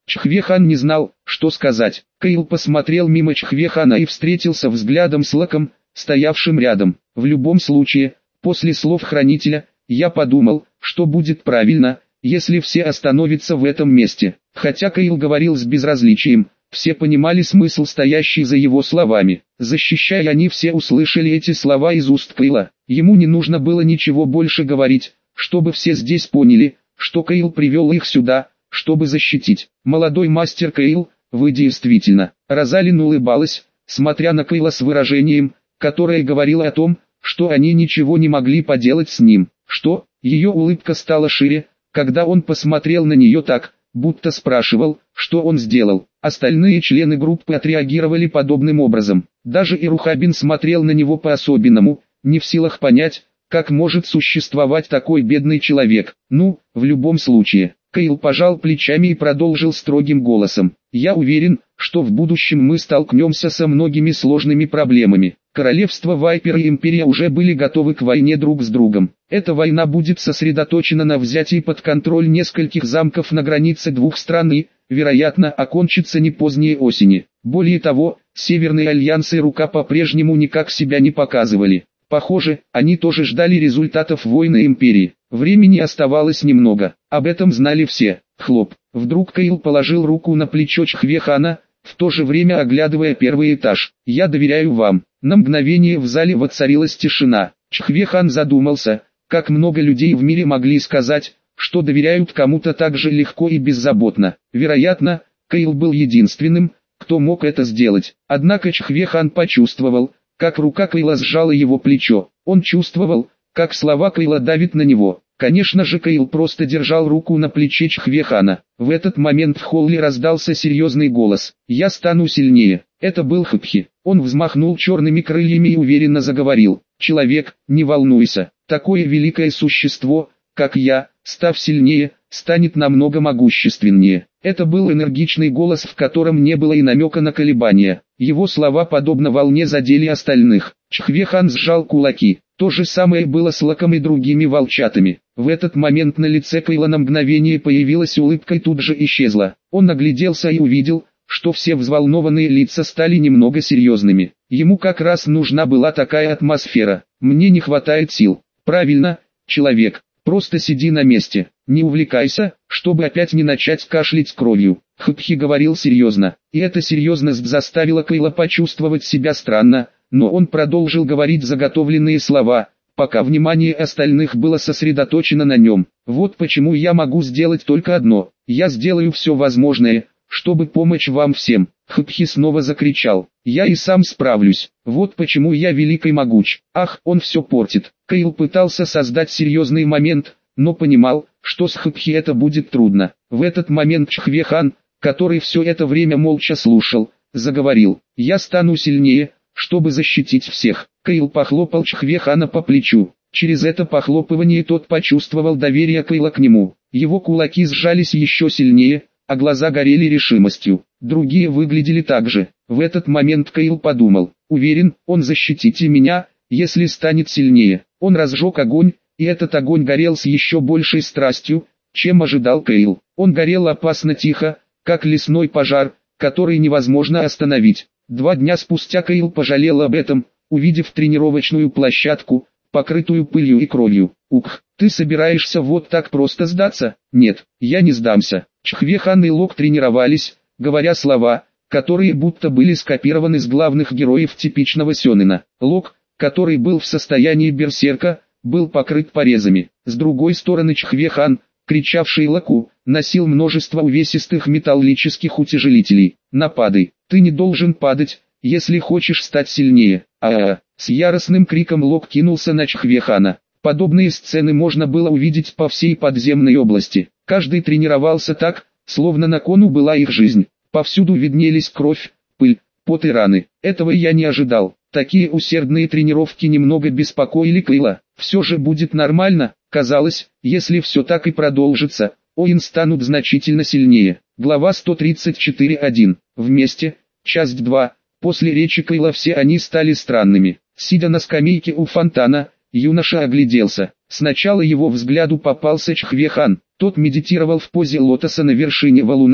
Чхвехан не знал, что сказать. Кейл посмотрел мимо Чхвехана и встретился взглядом с Локом, стоявшим рядом. В любом случае, после слов хранителя, я подумал, что будет правильно, если все остановятся в этом месте. Хотя Кейл говорил с безразличием, все понимали смысл, стоящий за его словами. Защищая, они все услышали эти слова из уст Кейла. Ему не нужно было ничего больше говорить, чтобы все здесь поняли, что Кейл привел их сюда, чтобы защитить. Молодой мастер Кейл, вы действительно... Розалин улыбалась, смотря на Кейла с выражением, которое говорило о том, что они ничего не могли поделать с ним. Что? Ее улыбка стала шире, когда он посмотрел на нее так, будто спрашивал, что он сделал. Остальные члены группы отреагировали подобным образом. Даже Ирухабин смотрел на него по-особенному, не в силах понять, как может существовать такой бедный человек. Ну, в любом случае, Кейл пожал плечами и продолжил строгим голосом. Я уверен, что в будущем мы столкнемся со многими сложными проблемами. Королевство Вайпер и Империя уже были готовы к войне друг с другом. Эта война будет сосредоточена на взятии под контроль нескольких замков на границе двух стран и, вероятно, окончится не позднее осени. Более того, Северный Альянс и Рука по-прежнему никак себя не показывали. Похоже, они тоже ждали результатов войны Империи. Времени оставалось немного, об этом знали все. Хлоп. Вдруг Кейл положил руку на плечо Чхвехана, в то же время оглядывая первый этаж. «Я доверяю вам». На мгновение в зале воцарилась тишина. Чхвехан задумался, как много людей в мире могли сказать, что доверяют кому-то так же легко и беззаботно. Вероятно, Кейл был единственным, кто мог это сделать. Однако Чхвехан почувствовал, как рука Кейла сжала его плечо. Он чувствовал, как слова Кейла давят на него. Конечно же, Кейл просто держал руку на плече Чхвехана. В этот момент в холле раздался серьезный голос. «Я стану сильнее». Это был Хапхи. Он взмахнул черными крыльями и уверенно заговорил. «Человек, не волнуйся. Такое великое существо, как я, став сильнее, станет намного могущественнее». Это был энергичный голос, в котором не было и намека на колебания. Его слова подобно волне задели остальных. Чхвехан сжал кулаки. То же самое было с Локом и другими волчатами. В этот момент на лице Кейла на мгновение появилась улыбка и тут же исчезла. Он огляделся и увидел, что все взволнованные лица стали немного серьезными. Ему как раз нужна была такая атмосфера. «Мне не хватает сил». «Правильно, человек, просто сиди на месте, не увлекайся, чтобы опять не начать кашлять кровью». Хапхи говорил серьезно, и эта серьезность заставила Кейла почувствовать себя странно, но он продолжил говорить заготовленные слова, пока внимание остальных было сосредоточено на нем. «Вот почему я могу сделать только одно. Я сделаю все возможное, чтобы помочь вам всем». Хапхи снова закричал. «Я и сам справлюсь. Вот почему я велик и могуч». Ах, он все портит. Кейл пытался создать серьезный момент, но понимал, что с Хапхи это будет трудно. В этот момент Чхвехан, который все это время молча слушал, заговорил. «Я стану сильнее, чтобы защитить всех». Кейл похлопал Чхвехана по плечу. Через это похлопывание тот почувствовал доверие Кейла к нему. Его кулаки сжались еще сильнее, а глаза горели решимостью. Другие выглядели так же. В этот момент Кейл подумал: уверен, он защитит и меня, если станет сильнее. Он разжег огонь, и этот огонь горел с еще большей страстью, чем ожидал Кейл. Он горел опасно тихо, как лесной пожар, который невозможно остановить. Два дня спустя Кейл пожалел об этом, увидев тренировочную площадку, покрытую пылью и кровью. «Ух, ты собираешься вот так просто сдаться?» «Нет, я не сдамся». Чхвехан и Лок тренировались, говоря слова, которые будто были скопированы с главных героев типичного сёнэна. Лок, который был в состоянии берсерка, был покрыт порезами. С другой стороны Чхвехан, кричавший Локу, носил множество увесистых металлических утяжелителей. «Нападай, ты не должен падать, если хочешь стать сильнее». А-а-а! С яростным криком Лок кинулся на Чхвехана. Подобные сцены можно было увидеть по всей подземной области. Каждый тренировался так, словно на кону была их жизнь. Повсюду виднелись кровь, пыль, пот и раны. Этого я не ожидал. Такие усердные тренировки немного беспокоили Кейла. Все же будет нормально, казалось, если все так и продолжится, Оин станут значительно сильнее. Глава сто тридцать четыре один. Вместе, часть два. После речи Кейла все они стали странными. Сидя на скамейке у фонтана, юноша огляделся. Сначала его взгляду попался Чхвехан. Тот медитировал в позе лотоса на вершине валуна,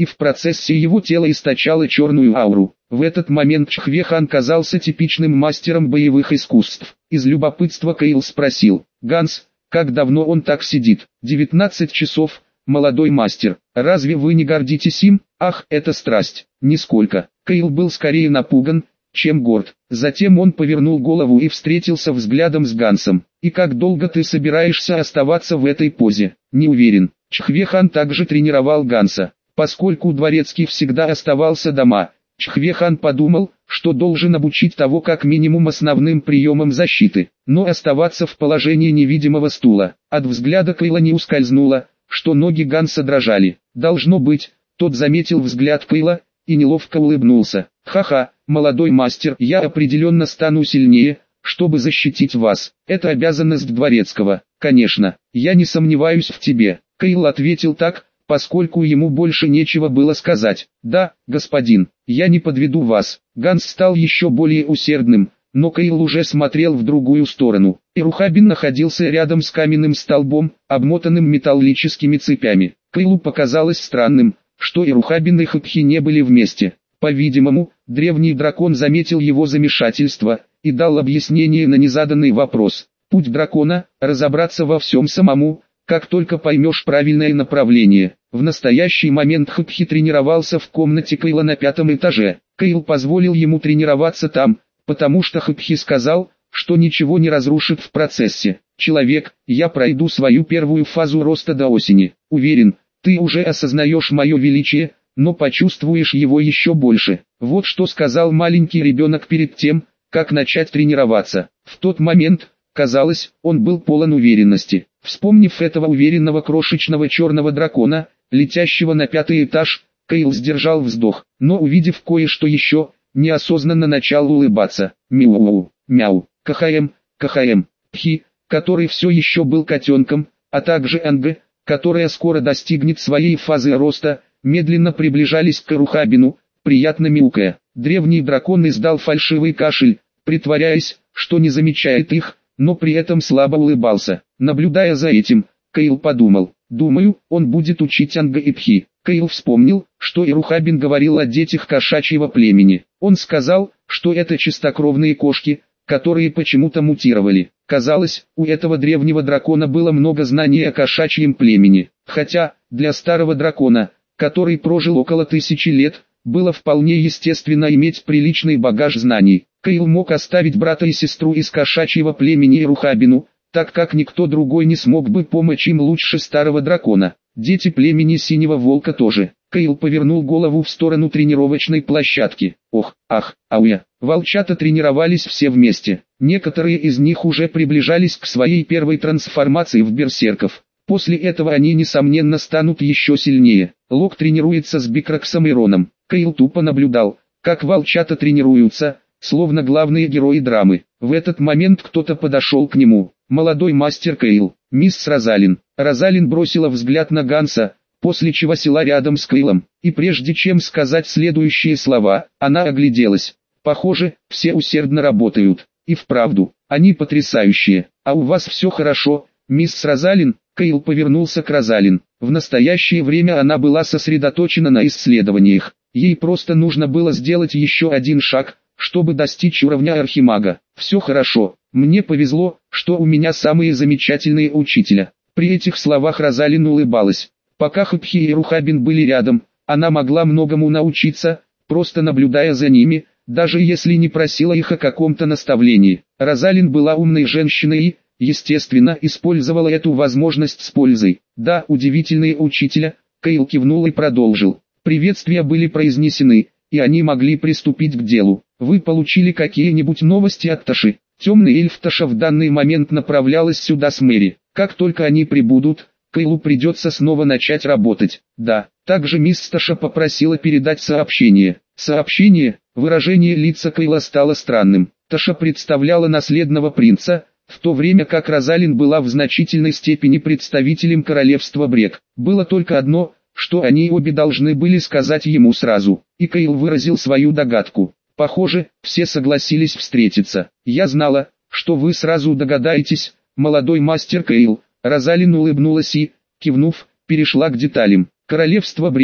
и в процессе его тело источало черную ауру. В этот момент Чхве-хан казался типичным мастером боевых искусств. Из любопытства Кейл спросил: «Ганс, как давно он так сидит?» «девятнадцать часов, молодой мастер. Разве вы не гордитесь им?» «Ах, это страсть!» «Нисколько». Кейл был скорее напуган, чем горд. Затем он повернул голову и встретился взглядом с Гансом. «И как долго ты собираешься оставаться в этой позе?» «Не уверен». Чхве-хан также тренировал Ганса. Поскольку Дворецкий всегда оставался дома, Чхве-хан подумал, что должен обучить того как минимум основным приемам защиты, но оставаться в положении невидимого стула. От взгляда Кейла не ускользнуло, что ноги Ганса дрожали. Должно быть, тот заметил взгляд Кейла и неловко улыбнулся. «Ха-ха, молодой мастер, я определенно стану сильнее, чтобы защитить вас. Это обязанность Дворецкого. Конечно, я не сомневаюсь в тебе». Кейл ответил так, поскольку ему больше нечего было сказать. «Да, господин, я не подведу вас». Ганс стал еще более усердным, но Кейл уже смотрел в другую сторону. Ирухабин находился рядом с каменным столбом, обмотанным металлическими цепями. Кейлу показалось странным, что Ирухабин и Хапхи не были вместе. По-видимому, древний дракон заметил его замешательство и дал объяснение на незаданный вопрос. Путь дракона – разобраться во всем самому, как только поймешь правильное направление. В настоящий момент Хапхи тренировался в комнате Кейла на пятом этаже. Кейл позволил ему тренироваться там, потому что Хапхи сказал, что ничего не разрушит в процессе. «Человек, я пройду свою первую фазу роста до осени. Уверен, ты уже осознаешь мое величие, но почувствуешь его еще больше». Вот что сказал маленький ребенок перед тем, как начать тренироваться. В тот момент, казалось, он был полон уверенности. Вспомнив этого уверенного крошечного черного дракона, летящего на пятый этаж, Кейл сдержал вздох, но увидев кое-что еще, неосознанно начал улыбаться. «Мяу, мяу, КХМ, КХМ». Пхи, который все еще был котенком, а также Анг, которая скоро достигнет своей фазы роста, медленно приближались к Ирухабину, приятно мяукая. Древний дракон издал фальшивый кашель, притворяясь, что не замечает их, но при этом слабо улыбался. Наблюдая за этим, Кейл подумал: думаю, он будет учить Анга и Пхи. Кейл вспомнил, что Ирухабин говорил о детях кошачьего племени. Он сказал, что это чистокровные кошки, которые почему-то мутировали. Казалось, у этого древнего дракона было много знаний о кошачьем племени. Хотя, для старого дракона, который прожил около тысячи лет, было вполне естественно иметь приличный багаж знаний. Кейл мог оставить брата и сестру из кошачьего племени Ирухабину, так как никто другой не смог бы помочь им лучше старого дракона. Дети племени Синего Волка тоже. Кейл повернул голову в сторону тренировочной площадки. Ох, ах, ауя. Волчата тренировались все вместе. Некоторые из них уже приближались к своей первой трансформации в берсерков. После этого они несомненно станут еще сильнее. Лок тренируется с Бикраксом и Роном. Кейл тупо наблюдал, как волчата тренируются, словно главные герои драмы. В этот момент кто-то подошел к нему. «Молодой мастер Кейл, мисс Розалин». Розалин бросила взгляд на Ганса, после чего села рядом с Кейлом, и прежде чем сказать следующие слова, она огляделась. «Похоже, все усердно работают. И вправду, они потрясающие. А у вас все хорошо, мисс Розалин?» Кейл повернулся к Розалин. В настоящее время она была сосредоточена на исследованиях. Ей просто нужно было сделать еще один шаг, чтобы достичь уровня архимага. «Все хорошо, мне повезло, что у меня самые замечательные учителя». При этих словах Розалин улыбалась. Пока Хапхи и Ирухабин были рядом, она могла многому научиться, просто наблюдая за ними, даже если не просила их о каком-то наставлении. Розалин была умной женщиной и, естественно, использовала эту возможность с пользой. «Да, удивительные учителя», Кейл кивнул и продолжил. Приветствия были произнесены, и они могли приступить к делу. «Вы получили какие-нибудь новости от Таши?» Темный эльф Таша в данный момент направлялась сюда с Мэри. Как только они прибудут, Кейлу придется снова начать работать. «Да». Также мисс Таша попросила передать сообщение. Сообщение, выражение лица Кейла стало странным. Таша представляла наследного принца, в то время как Розалин была в значительной степени представителем королевства Брек. Было только одно, что они обе должны были сказать ему сразу, и Кейл выразил свою догадку. Похоже, все согласились встретиться. «Я знала, что вы сразу догадаетесь, молодой мастер Кейл». Розалин улыбнулась и, кивнув, перешла к деталям. Королевство Брек,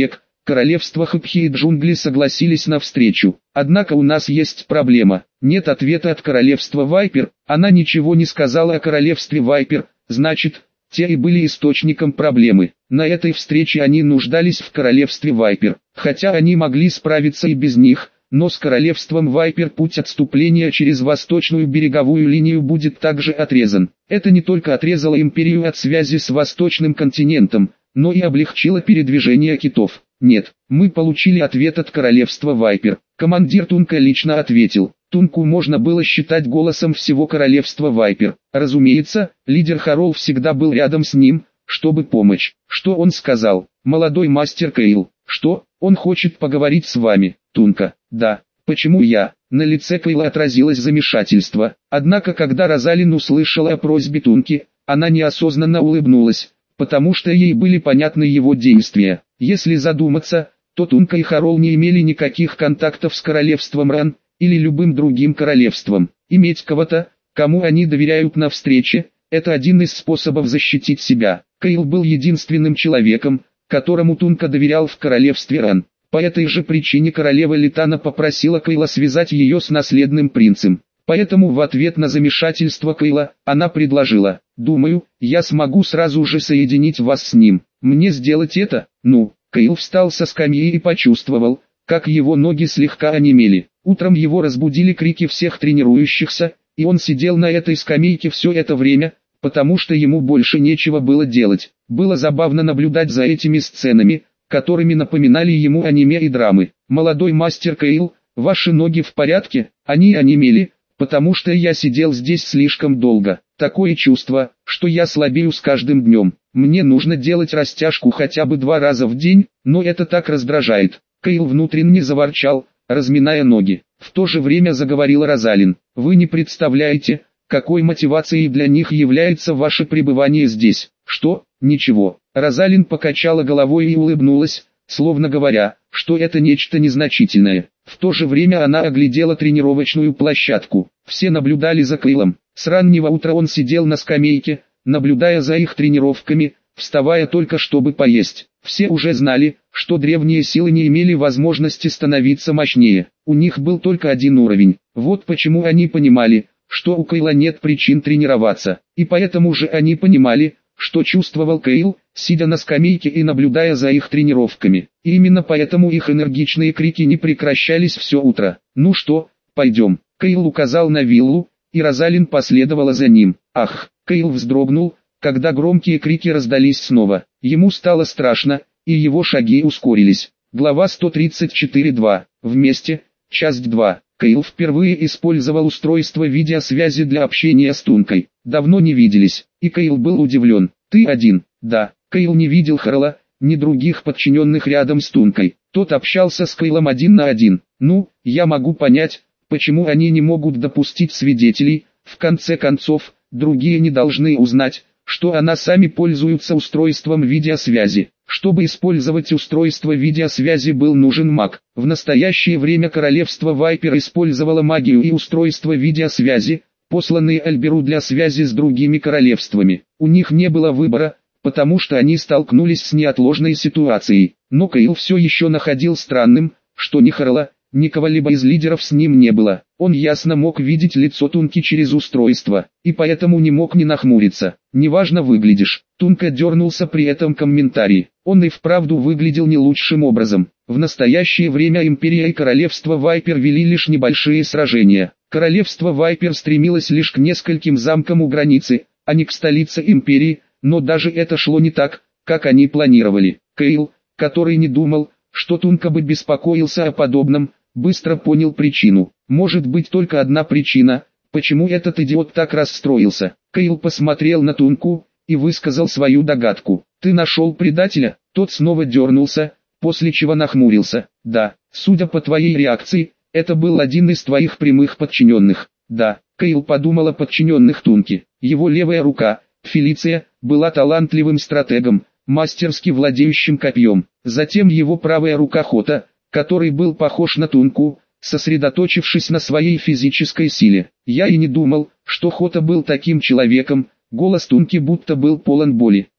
Королевство Хэпхи и джунгли согласились на встречу. Однако у нас есть проблема. Нет ответа от королевства Вайпер. Она ничего не сказала о королевстве Вайпер, значит, те и были источником проблемы. На этой встрече они нуждались в королевстве Вайпер. Хотя они могли справиться и без них, но с королевством Вайпер путь отступления через восточную береговую линию будет также отрезан. Это не только отрезало империю от связи с восточным континентом, но и облегчило передвижение китов. Нет, мы получили ответ от королевства Вайпер. Командир Тунка лично ответил. Тунку можно было считать голосом всего королевства Вайпер. Разумеется, лидер Харол всегда был рядом с ним, чтобы помочь. Что он сказал? Молодой мастер Кейл. Что? Он хочет поговорить с вами, Тунка. Да. Почему я? На лице Кейла отразилось замешательство. Однако когда Розалин услышала о просьбе Тунки, она неосознанно улыбнулась, потому что ей были понятны его действия. Если задуматься, то Тунка и Харол не имели никаких контактов с королевством Ран, или любым другим королевством. Иметь кого-то, кому они доверяют на встрече, это один из способов защитить себя. Кейл был единственным человеком, которому Тунка доверял в королевстве Ран. По этой же причине королева Литана попросила Кейла связать ее с наследным принцем. Поэтому в ответ на замешательство Кейла, она предложила: «Думаю, я смогу сразу же соединить вас с ним. Мне сделать это?» Ну, Кейл встал со скамьи и почувствовал, как его ноги слегка онемели. Утром его разбудили крики всех тренирующихся, и он сидел на этой скамейке все это время, потому что ему больше нечего было делать. Было забавно наблюдать за этими сценами, которыми напоминали ему аниме и драмы. «Молодой мастер Кейл, ваши ноги в порядке?» Они онемели, потому что я сидел здесь слишком долго. Такое чувство, что я слабею с каждым днем. Мне нужно делать растяжку хотя бы два раза в день, но это так раздражает. Кейл внутренне заворчал, разминая ноги. В то же время заговорила Розалин. «Вы не представляете, какой мотивацией для них является ваше пребывание здесь». «Что? Ничего». Розалин покачала головой и улыбнулась, словно говоря, что это нечто незначительное. В то же время она оглядела тренировочную площадку. Все наблюдали за Кейлом. С раннего утра он сидел на скамейке, наблюдая за их тренировками, вставая только чтобы поесть. Все уже знали, что древние силы не имели возможности становиться мощнее. У них был только один уровень. Вот почему они понимали, что у Кейла нет причин тренироваться. И поэтому же они понимали, что чувствовал Кейл, сидя на скамейке и наблюдая за их тренировками. И именно поэтому их энергичные крики не прекращались все утро. «Ну что, пойдем?» Кейл указал на виллу, и Розалин последовала за ним. Ах! Кейл вздрогнул, когда громкие крики раздались снова. Ему стало страшно, и его шаги ускорились. Глава сто тридцать четыре два. Вместе. Часть два. Кейл впервые использовал устройство видеосвязи для общения с Тункой. Давно не виделись, и Кейл был удивлен. «Ты один?» «Да». Кейл не видел Харола, ни других подчиненных рядом с Тункой. Тот общался с Кейлом один на один. «Ну, я могу понять, почему они не могут допустить свидетелей. В конце концов, другие не должны узнать, что она сами пользуются устройством видеосвязи. Чтобы использовать устройство видеосвязи, был нужен маг. В настоящее время королевство Вайпер использовало магию и устройство видеосвязи, посланные Альберу для связи с другими королевствами. У них не было выбора, потому что они столкнулись с неотложной ситуацией. Но Кейл все еще находил странным, что ни Харола, ни кого-либо из лидеров с ним не было. Он ясно мог видеть лицо Тунки через устройство, и поэтому не мог не нахмуриться. «Неважно выглядишь». Тунка дернулся при этом комментарии. Он и вправду выглядел не лучшим образом. В настоящее время Империя и Королевство Вайпер вели лишь небольшие сражения. Королевство Вайпер стремилось лишь к нескольким замкам у границы, а не к столице Империи, но даже это шло не так, как они планировали. Кейл, который не думал, что Тунка бы беспокоился о подобном, быстро понял причину. Может быть только одна причина, почему этот идиот так расстроился. Кейл посмотрел на Тунку и высказал свою догадку. «Ты нашел предателя?» Тот снова дернулся, после чего нахмурился. «Да, судя по твоей реакции, это был один из твоих прямых подчиненных». «Да». Кейл подумал о подчиненных Тунки. Его левая рука, Фелиция, была талантливым стратегом, мастерски владеющим копьем. Затем его правая рука Хота, который был похож на Тунку, сосредоточившись на своей физической силе. «Я и не думал, что Хота был таким человеком». Голос Тунки будто был полон боли.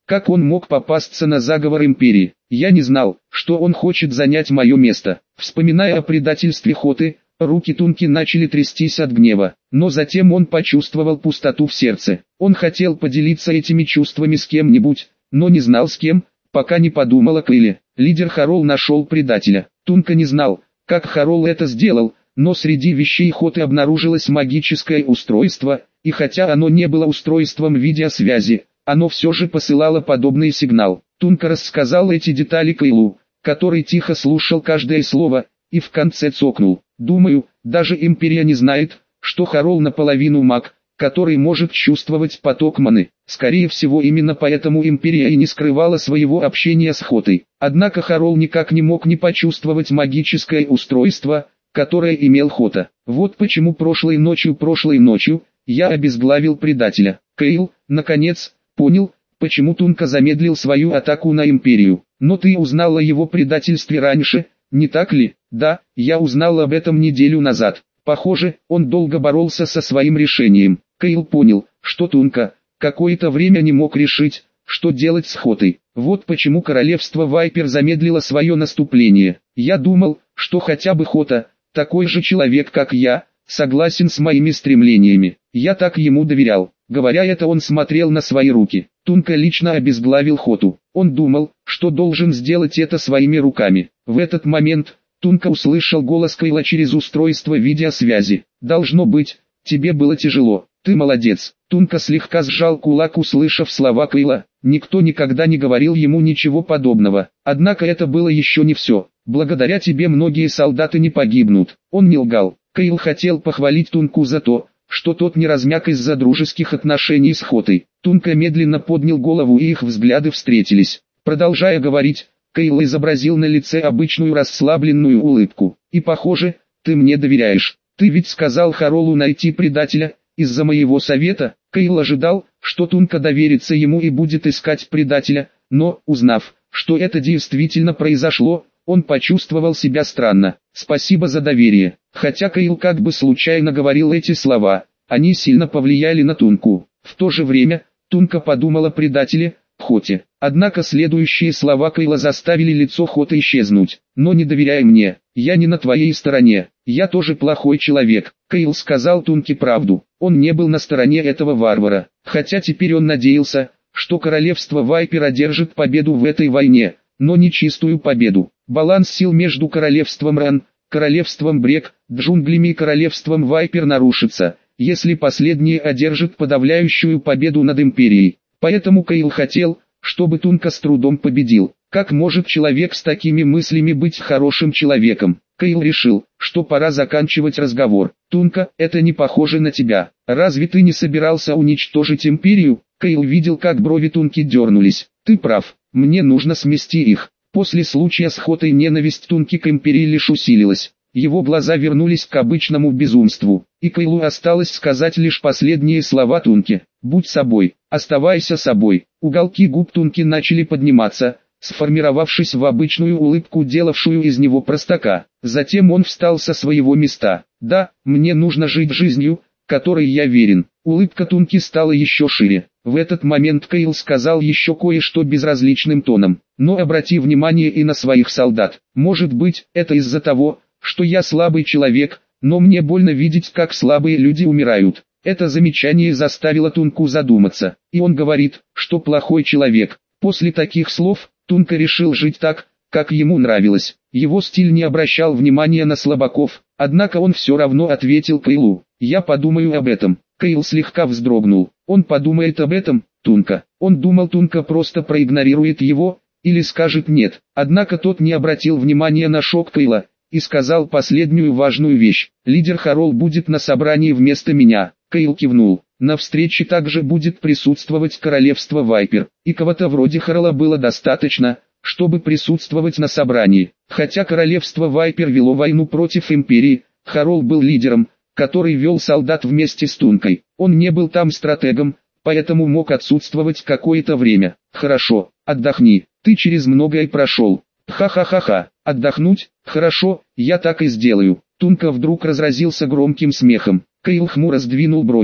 Как он мог попасться на заговор империи? Я не знал, что он хочет занять мое место. Вспоминая о предательстве Хоты, руки Тунки начали трястись от гнева, но затем он почувствовал пустоту в сердце. Он хотел поделиться этими чувствами с кем-нибудь, но не знал с кем, пока не подумал о Кэйле. Лидер Харол нашел предателя. Тунка не знал, как Харол это сделал, но среди вещей Хоты обнаружилось магическое устройство, и хотя оно не было устройством видеосвязи, оно все же посылало подобный сигнал. Тунка рассказал эти детали Кэйлу, который тихо слушал каждое слово, и в конце цокнул. Думаю, даже Империя не знает, что Харол наполовину маг, который может чувствовать поток маны. Скорее всего, именно поэтому Империя и не скрывала своего общения с Хотой. Однако Харол никак не мог не почувствовать магическое устройство, которое имел Хота. Вот почему прошлой ночью прошлой ночью я обезглавил предателя. Кэйл, наконец, понял, почему Тунка замедлил свою атаку на Империю. Но ты узнал о его предательстве раньше, не так ли? Да, я узнал об этом неделю назад. Похоже, он долго боролся со своим решением. Кэйл понял, что Тунка какое-то время не мог решить, что делать с Хотой. Вот почему королевство Вайпер замедлило свое наступление. Я думал, что хотя бы Хота, такой же человек как я, согласен с моими стремлениями. Я так ему доверял. Говоря это, он смотрел на свои руки. Тунка лично обезглавил Хоту. Он думал, что должен сделать это своими руками. В этот момент Тунка услышал голос Кэйла через устройство видеосвязи. «Должно быть, тебе было тяжело. Ты молодец». Тунка слегка сжал кулак, услышав слова Кэйла. Никто никогда не говорил ему ничего подобного. Однако это было еще не все. «Благодаря тебе многие солдаты не погибнут». Он не лгал. Кэйл хотел похвалить Тунку за то, что тот не размяк из-за дружеских отношений с Хотой. Тунка медленно поднял голову, и их взгляды встретились. Продолжая говорить, Кэйл изобразил на лице обычную расслабленную улыбку. «И похоже, ты мне доверяешь. Ты ведь сказал Харолу найти предателя, из-за моего совета». Кэйл ожидал, что Тунка доверится ему и будет искать предателя, но, узнав, что это действительно произошло, он почувствовал себя странно. «Спасибо за доверие». Хотя Кэйл как бы случайно говорил эти слова, они сильно повлияли на Тунку. В то же время, Тунка подумал о предателе, Хоте. Однако следующие слова Кэйла заставили лицо Хоты исчезнуть. «Но не доверяй мне, я не на твоей стороне, я тоже плохой человек». Кэйл сказал Тунке правду, он не был на стороне этого варвара. Хотя теперь он надеялся, что королевство Вайпер одержит победу в этой войне, но не чистую победу. Баланс сил между королевством Ран, королевством Брек, джунглями и королевством Вайпер нарушится, если последнее одержит подавляющую победу над Империей. Поэтому Кэйл хотел, чтобы Тунка с трудом победил. Как может человек с такими мыслями быть хорошим человеком? Кэйл решил, что пора заканчивать разговор. «Тунка, это не похоже на тебя. Разве ты не собирался уничтожить Империю?» Кэйл видел, как брови Тунки дернулись. «Ты прав, мне нужно смести их». После случая с Хотой ненависть Тунки к Империи лишь усилилась. Его глаза вернулись к обычному безумству, и Кэйлу осталось сказать лишь последние слова Тунке: «Будь собой, оставайся собой». Уголки губ Тунки начали подниматься, сформировавшись в обычную улыбку, делавшую из него простака. Затем он встал со своего места. «Да, мне нужно жить жизнью, которой я верен». Улыбка Тунки стала еще шире. В этот момент Кэйл сказал еще кое-что безразличным тоном: «Но обрати внимание и на своих солдат. Может быть, это из-за того, что я слабый человек, но мне больно видеть, как слабые люди умирают». Это замечание заставило Тунку задуматься, и он говорит, что плохой человек. После таких слов, Тунка решил жить так, как ему нравилось. Его стиль не обращал внимания на слабаков, однако он все равно ответил Кэйлу: «Я подумаю об этом». Кэйл слегка вздрогнул. Он подумает об этом, Тунка. Он думал, Тунка просто проигнорирует его, или скажет нет. Однако тот не обратил внимания на шок Кэйла, и сказал последнюю важную вещь: «Лидер Харол будет на собрании вместо меня». Кэйл кивнул. На встрече также будет присутствовать королевство Вайпер, и кого-то вроде Харола было достаточно, чтобы присутствовать на собрании. Хотя королевство Вайпер вело войну против Империи, Харол был лидером, который вел солдат вместе с Тункой. Он не был там стратегом, поэтому мог отсутствовать какое-то время. «Хорошо, отдохни, ты через многое прошел». «Ха-ха-ха-ха, отдохнуть? Хорошо, я так и сделаю». Тунка вдруг разразился громким смехом. Кэйл хмуро сдвинул брови,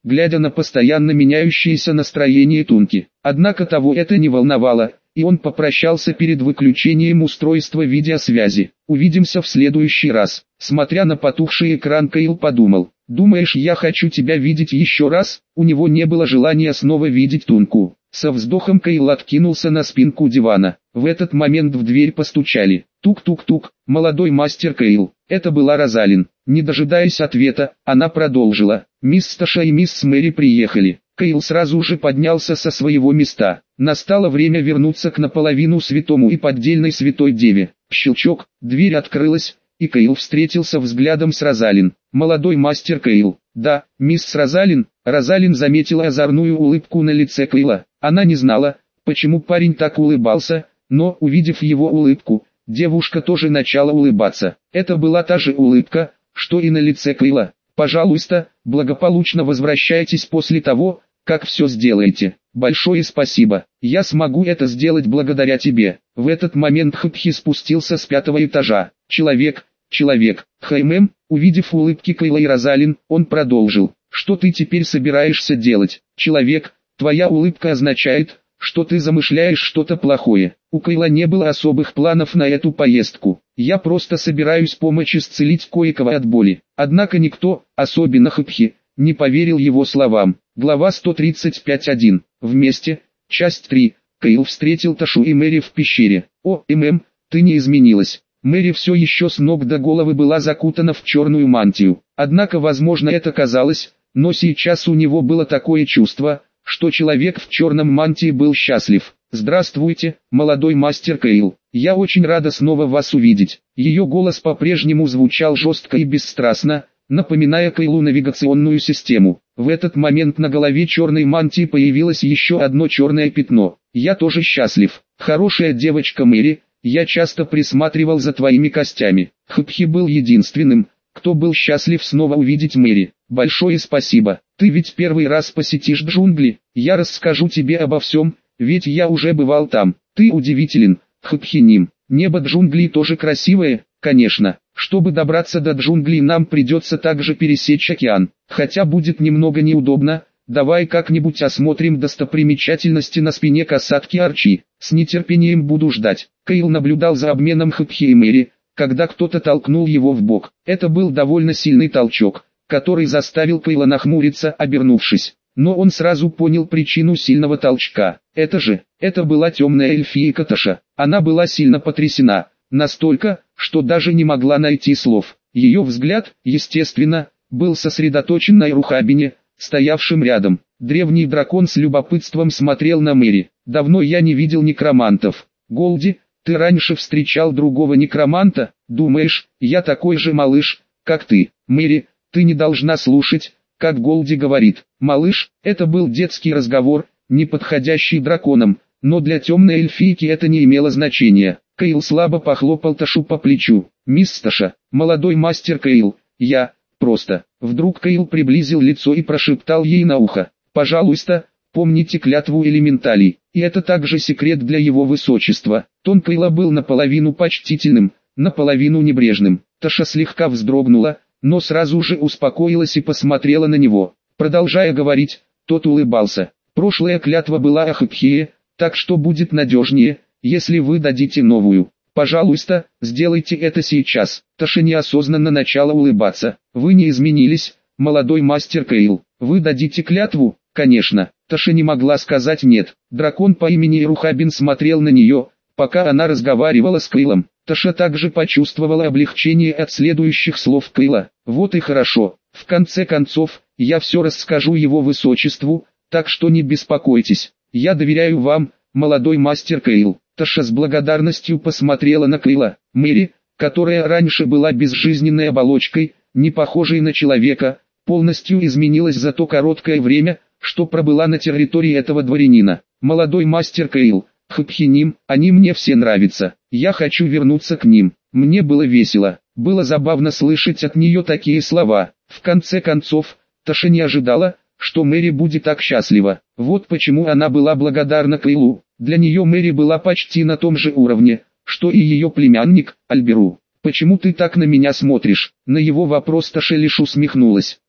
глядя на постоянно меняющееся настроение Тунки. Однако того это не волновало, и он попрощался перед выключением устройства видеосвязи. «Увидимся в следующий раз». Смотря на потухший экран, Кейл подумал: «Думаешь, я хочу тебя видеть еще раз?» У него не было желания снова видеть Тунку. Со вздохом Кейл откинулся на спинку дивана. В этот момент в дверь постучали. Тук-тук-тук. «Молодой мастер Кейл». Это была Розалин. Не дожидаясь ответа, она продолжила: «Мисс Таша и мисс Мэри приехали». Кейл сразу же поднялся со своего места. Настало время вернуться к наполовину святому и поддельной святой деве. Щелчок, дверь открылась, и Кейл встретился взглядом с Розалин. «Молодой мастер Кейл». «Да, мисс Розалин». Розалин заметила озорную улыбку на лице Кейла. Она не знала, почему парень так улыбался, но, увидев его улыбку, девушка тоже начала улыбаться. Это была та же улыбка, что и на лице Кейла. «Пожалуйста, благополучно возвращайтесь после того, как все сделаете. Большое спасибо. Я смогу это сделать благодаря тебе». В этот момент Хапхи спустился с пятого этажа. «Человек, человек». Хаймен, увидев улыбки Кейла и Розалин, он продолжил: «Что ты теперь собираешься делать?» «Человек, твоя улыбка означает, что ты замышляешь что-то плохое». У Кейла не было особых планов на эту поездку. «Я просто собираюсь помочь исцелить кое-кого от боли». Однако никто, особенно Хапхи, не поверил его словам. Глава сто тридцать пять точка один. Вместе. Часть три. Кейл встретил Ташу и Мэри в пещере. «О, ММ, ты не изменилась». Мэри все еще с ног до головы была закутана в черную мантию. Однако, возможно, это казалось, но сейчас у него было такое чувство, что человек в черном мантии был счастлив. «Здравствуйте, молодой мастер Кейл. Я очень рада снова вас увидеть». Ее голос по-прежнему звучал жестко и бесстрастно, напоминая Кейлу навигационную систему. В этот момент на голове черной мантии появилось еще одно черное пятно. «Я тоже счастлив. Хорошая девочка Мэри, я часто присматривал за твоими костями». Хапхи был единственным, кто был счастлив снова увидеть Мэри. «Большое спасибо. Ты ведь первый раз посетишь джунгли. Я расскажу тебе обо всем, ведь я уже бывал там. Ты удивителен, Хапхиним. Небо джунглей тоже красивое, конечно. Чтобы добраться до джунглей, нам придется также пересечь океан. Хотя будет немного неудобно. Давай как-нибудь осмотрим достопримечательности на спине касатки Арчи. С нетерпением буду ждать». Кейл наблюдал за обменом Хапхи и Мэри, когда кто-то толкнул его в бок. Это был довольно сильный толчок, который заставил Кейла нахмуриться, обернувшись. Но он сразу понял причину сильного толчка. Это же, это была темная эльфийка Таша. Она была сильно потрясена, настолько, что даже не могла найти слов. Ее взгляд, естественно, был сосредоточен на Ирухабине, стоявшем рядом. Древний дракон с любопытством смотрел на Мэри. «Давно я не видел некромантов. Голди, ты раньше встречал другого некроманта? Думаешь, я такой же малыш, как ты?» «Мэри, ты не должна слушать, как Голди говорит». «Малыш» — это был детский разговор, не подходящий драконам, но для темной эльфийки это не имело значения. Кейл слабо похлопал Ташу по плечу. «Мисс Таша, молодой мастер Кейл, я, просто...» Вдруг Кейл приблизил лицо и прошептал ей на ухо: «Пожалуйста, помните клятву элементалей». И это также секрет для его высочества. Тон Кейла был наполовину почтительным, наполовину небрежным. Таша слегка вздрогнула, но сразу же успокоилась и посмотрела на него. Продолжая говорить, тот улыбался. «Прошлая клятва была о Хапхие, так что будет надежнее, если вы дадите новую. Пожалуйста, сделайте это сейчас». Таша неосознанно начала улыбаться. «Вы не изменились, молодой мастер Кейл. Вы дадите клятву?» «Конечно». Таша не могла сказать «нет». Дракон по имени Ирухабин смотрел на нее, пока она разговаривала с Кейлом. Таша также почувствовала облегчение от следующих слов Кейла. «Вот и хорошо. В конце концов, я все расскажу его высочеству, так что не беспокойтесь. Я доверяю вам, молодой мастер Кейл». Таша с благодарностью посмотрела на Кейла. Мэри, которая раньше была безжизненной оболочкой, не похожей на человека, полностью изменилась за то короткое время, что пробыла на территории этого дворянина. «Молодой мастер Кейл, Хапхиним, они мне все нравятся. Я хочу вернуться к ним». Мне было весело. Было забавно слышать от нее такие слова. В конце концов, Таша не ожидала, что Мэри будет так счастлива. Вот почему она была благодарна Кейлу. Для нее Мэри была почти на том же уровне, что и ее племянник, Альберу. «Почему ты так на меня смотришь?» На его вопрос Таша лишь усмехнулась.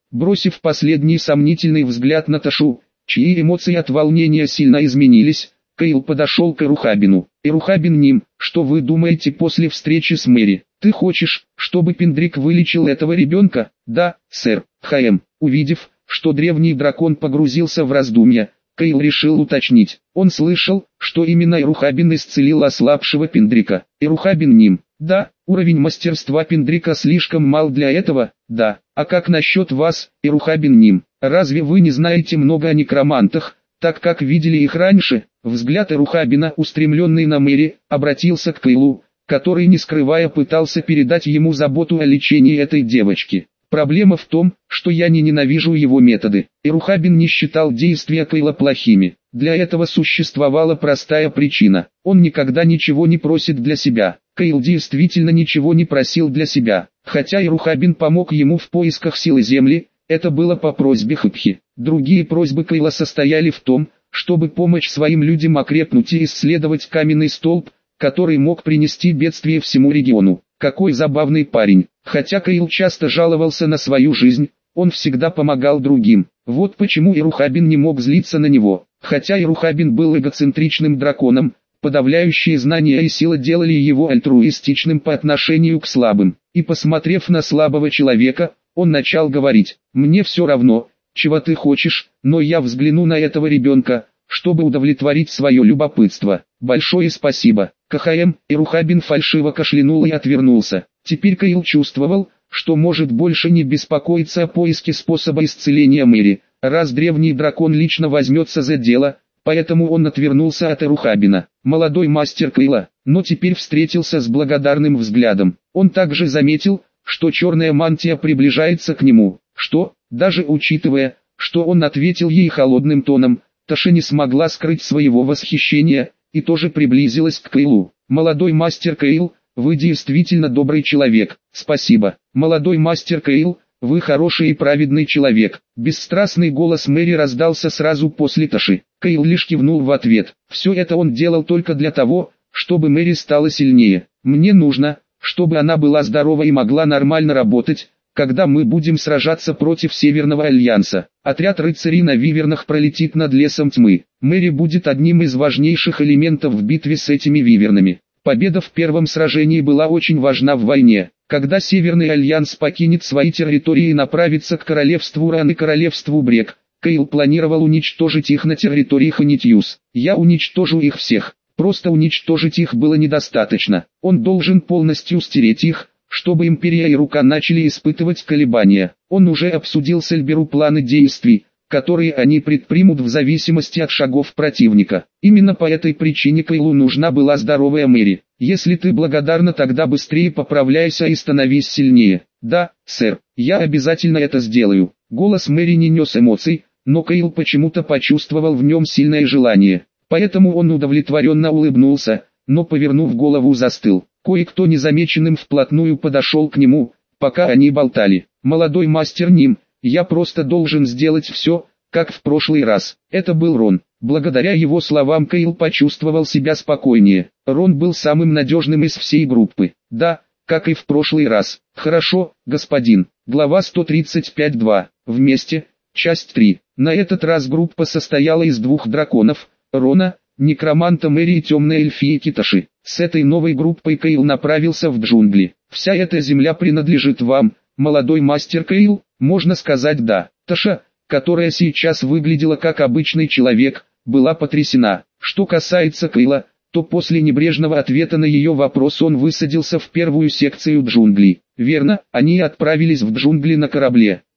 Бросив последний сомнительный взгляд на Ташу, чьи эмоции от волнения сильно изменились, Кейл подошел к Эрухабину. «Эрухабин Ним, что вы думаете после встречи с Мэри? Ты хочешь, чтобы Пендрик вылечил этого ребенка?» «Да, сэр». Хаэм, увидев, что древний дракон погрузился в раздумья, Кейл решил уточнить. Он слышал, что именно Эрухабин исцелил ослабшего Пендрика. «Эрухабин Ним». «Да, уровень мастерства Пендрика слишком мал для этого?» «Да». «А как насчет вас, Эрухабин Ним? Разве вы не знаете много о некромантах, так как видели их раньше?» Взгляд Эрухабина, устремленный на Мэри, обратился к Кейлу, который, не скрывая, пытался передать ему заботу о лечении этой девочки. «Проблема в том, что я не ненавижу его методы». Эрухабин не считал действия Кейла плохими. Для этого существовала простая причина. Он никогда ничего не просит для себя. Кейл действительно ничего не просил для себя. Хотя Эрухабин помог ему в поисках силы Земли, это было по просьбе Хыпхи. Другие просьбы Кейла состояли в том, чтобы помочь своим людям окрепнуть и исследовать каменный столб, который мог принести бедствие всему региону. Какой забавный парень. Хотя Кейл часто жаловался на свою жизнь, он всегда помогал другим. Вот почему Эрухабин не мог злиться на него. Хотя Эрухабин был эгоцентричным драконом, подавляющие знания и сила делали его альтруистичным по отношению к слабым. И посмотрев на слабого человека, он начал говорить: «Мне все равно, чего ты хочешь, но я взгляну на этого ребенка, чтобы удовлетворить свое любопытство. Большое спасибо». КХМ, Эрухабин фальшиво кашлянул и отвернулся. Теперь Кейл чувствовал, что может больше не беспокоиться о поиске способа исцеления Мэри, раз древний дракон лично возьмется за дело, поэтому он отвернулся от Эрухабина. Молодой мастер Кейла, но теперь встретился с благодарным взглядом. Он также заметил, что черная мантия приближается к нему. Что, даже учитывая, что он ответил ей холодным тоном, Таша не смогла скрыть своего восхищения, и тоже приблизилась к Кейлу. «Молодой мастер Кейл, вы действительно добрый человек, спасибо». «Молодой мастер Кейл, вы хороший и праведный человек». Бесстрастный голос Мэри раздался сразу после Таши. Кейл лишь кивнул в ответ. Все это он делал только для того, чтобы Мэри стала сильнее. «Мне нужно, чтобы она была здорова и могла нормально работать, когда мы будем сражаться против Северного Альянса. Отряд рыцарей на вивернах пролетит над лесом тьмы. Мэри будет одним из важнейших элементов в битве с этими вивернами. Победа в первом сражении была очень важна в войне. Когда Северный Альянс покинет свои территории и направится к королевству Ран и королевству Брек, Кейл планировал уничтожить их на территории Ханитьюс. Я уничтожу их всех. Просто уничтожить их было недостаточно. Он должен полностью стереть их, чтобы Империя и Рука начали испытывать колебания. Он уже обсудил с Эльберу планы действий, которые они предпримут в зависимости от шагов противника. Именно по этой причине Кейлу нужна была здоровая Мэри. «Если ты благодарна, тогда быстрее поправляйся и становись сильнее». «Да, сэр, я обязательно это сделаю». Голос Мэри не нес эмоций, но Кейл почему-то почувствовал в нем сильное желание. Поэтому он удовлетворенно улыбнулся, но повернув голову застыл. Кое-кто незамеченным вплотную подошел к нему, пока они болтали. «Молодой мастер Ним, я просто должен сделать все, как в прошлый раз». Это был Рон. Благодаря его словам Кейл почувствовал себя спокойнее. Рон был самым надежным из всей группы. «Да, как и в прошлый раз». «Хорошо, господин». Глава сто тридцать пять два. Вместе. Часть три. На этот раз группа состояла из двух драконов, Рона, некроманта Мэри и темной эльфийки Таши. С этой новой группой Кейл направился в джунгли. «Вся эта земля принадлежит вам, молодой мастер Кейл?» «Можно сказать да». Таша, которая сейчас выглядела как обычный человек, была потрясена. Что касается Кейла, то после небрежного ответа на ее вопрос он высадился в первую секцию джунглей. Верно, они отправились в джунгли на корабле.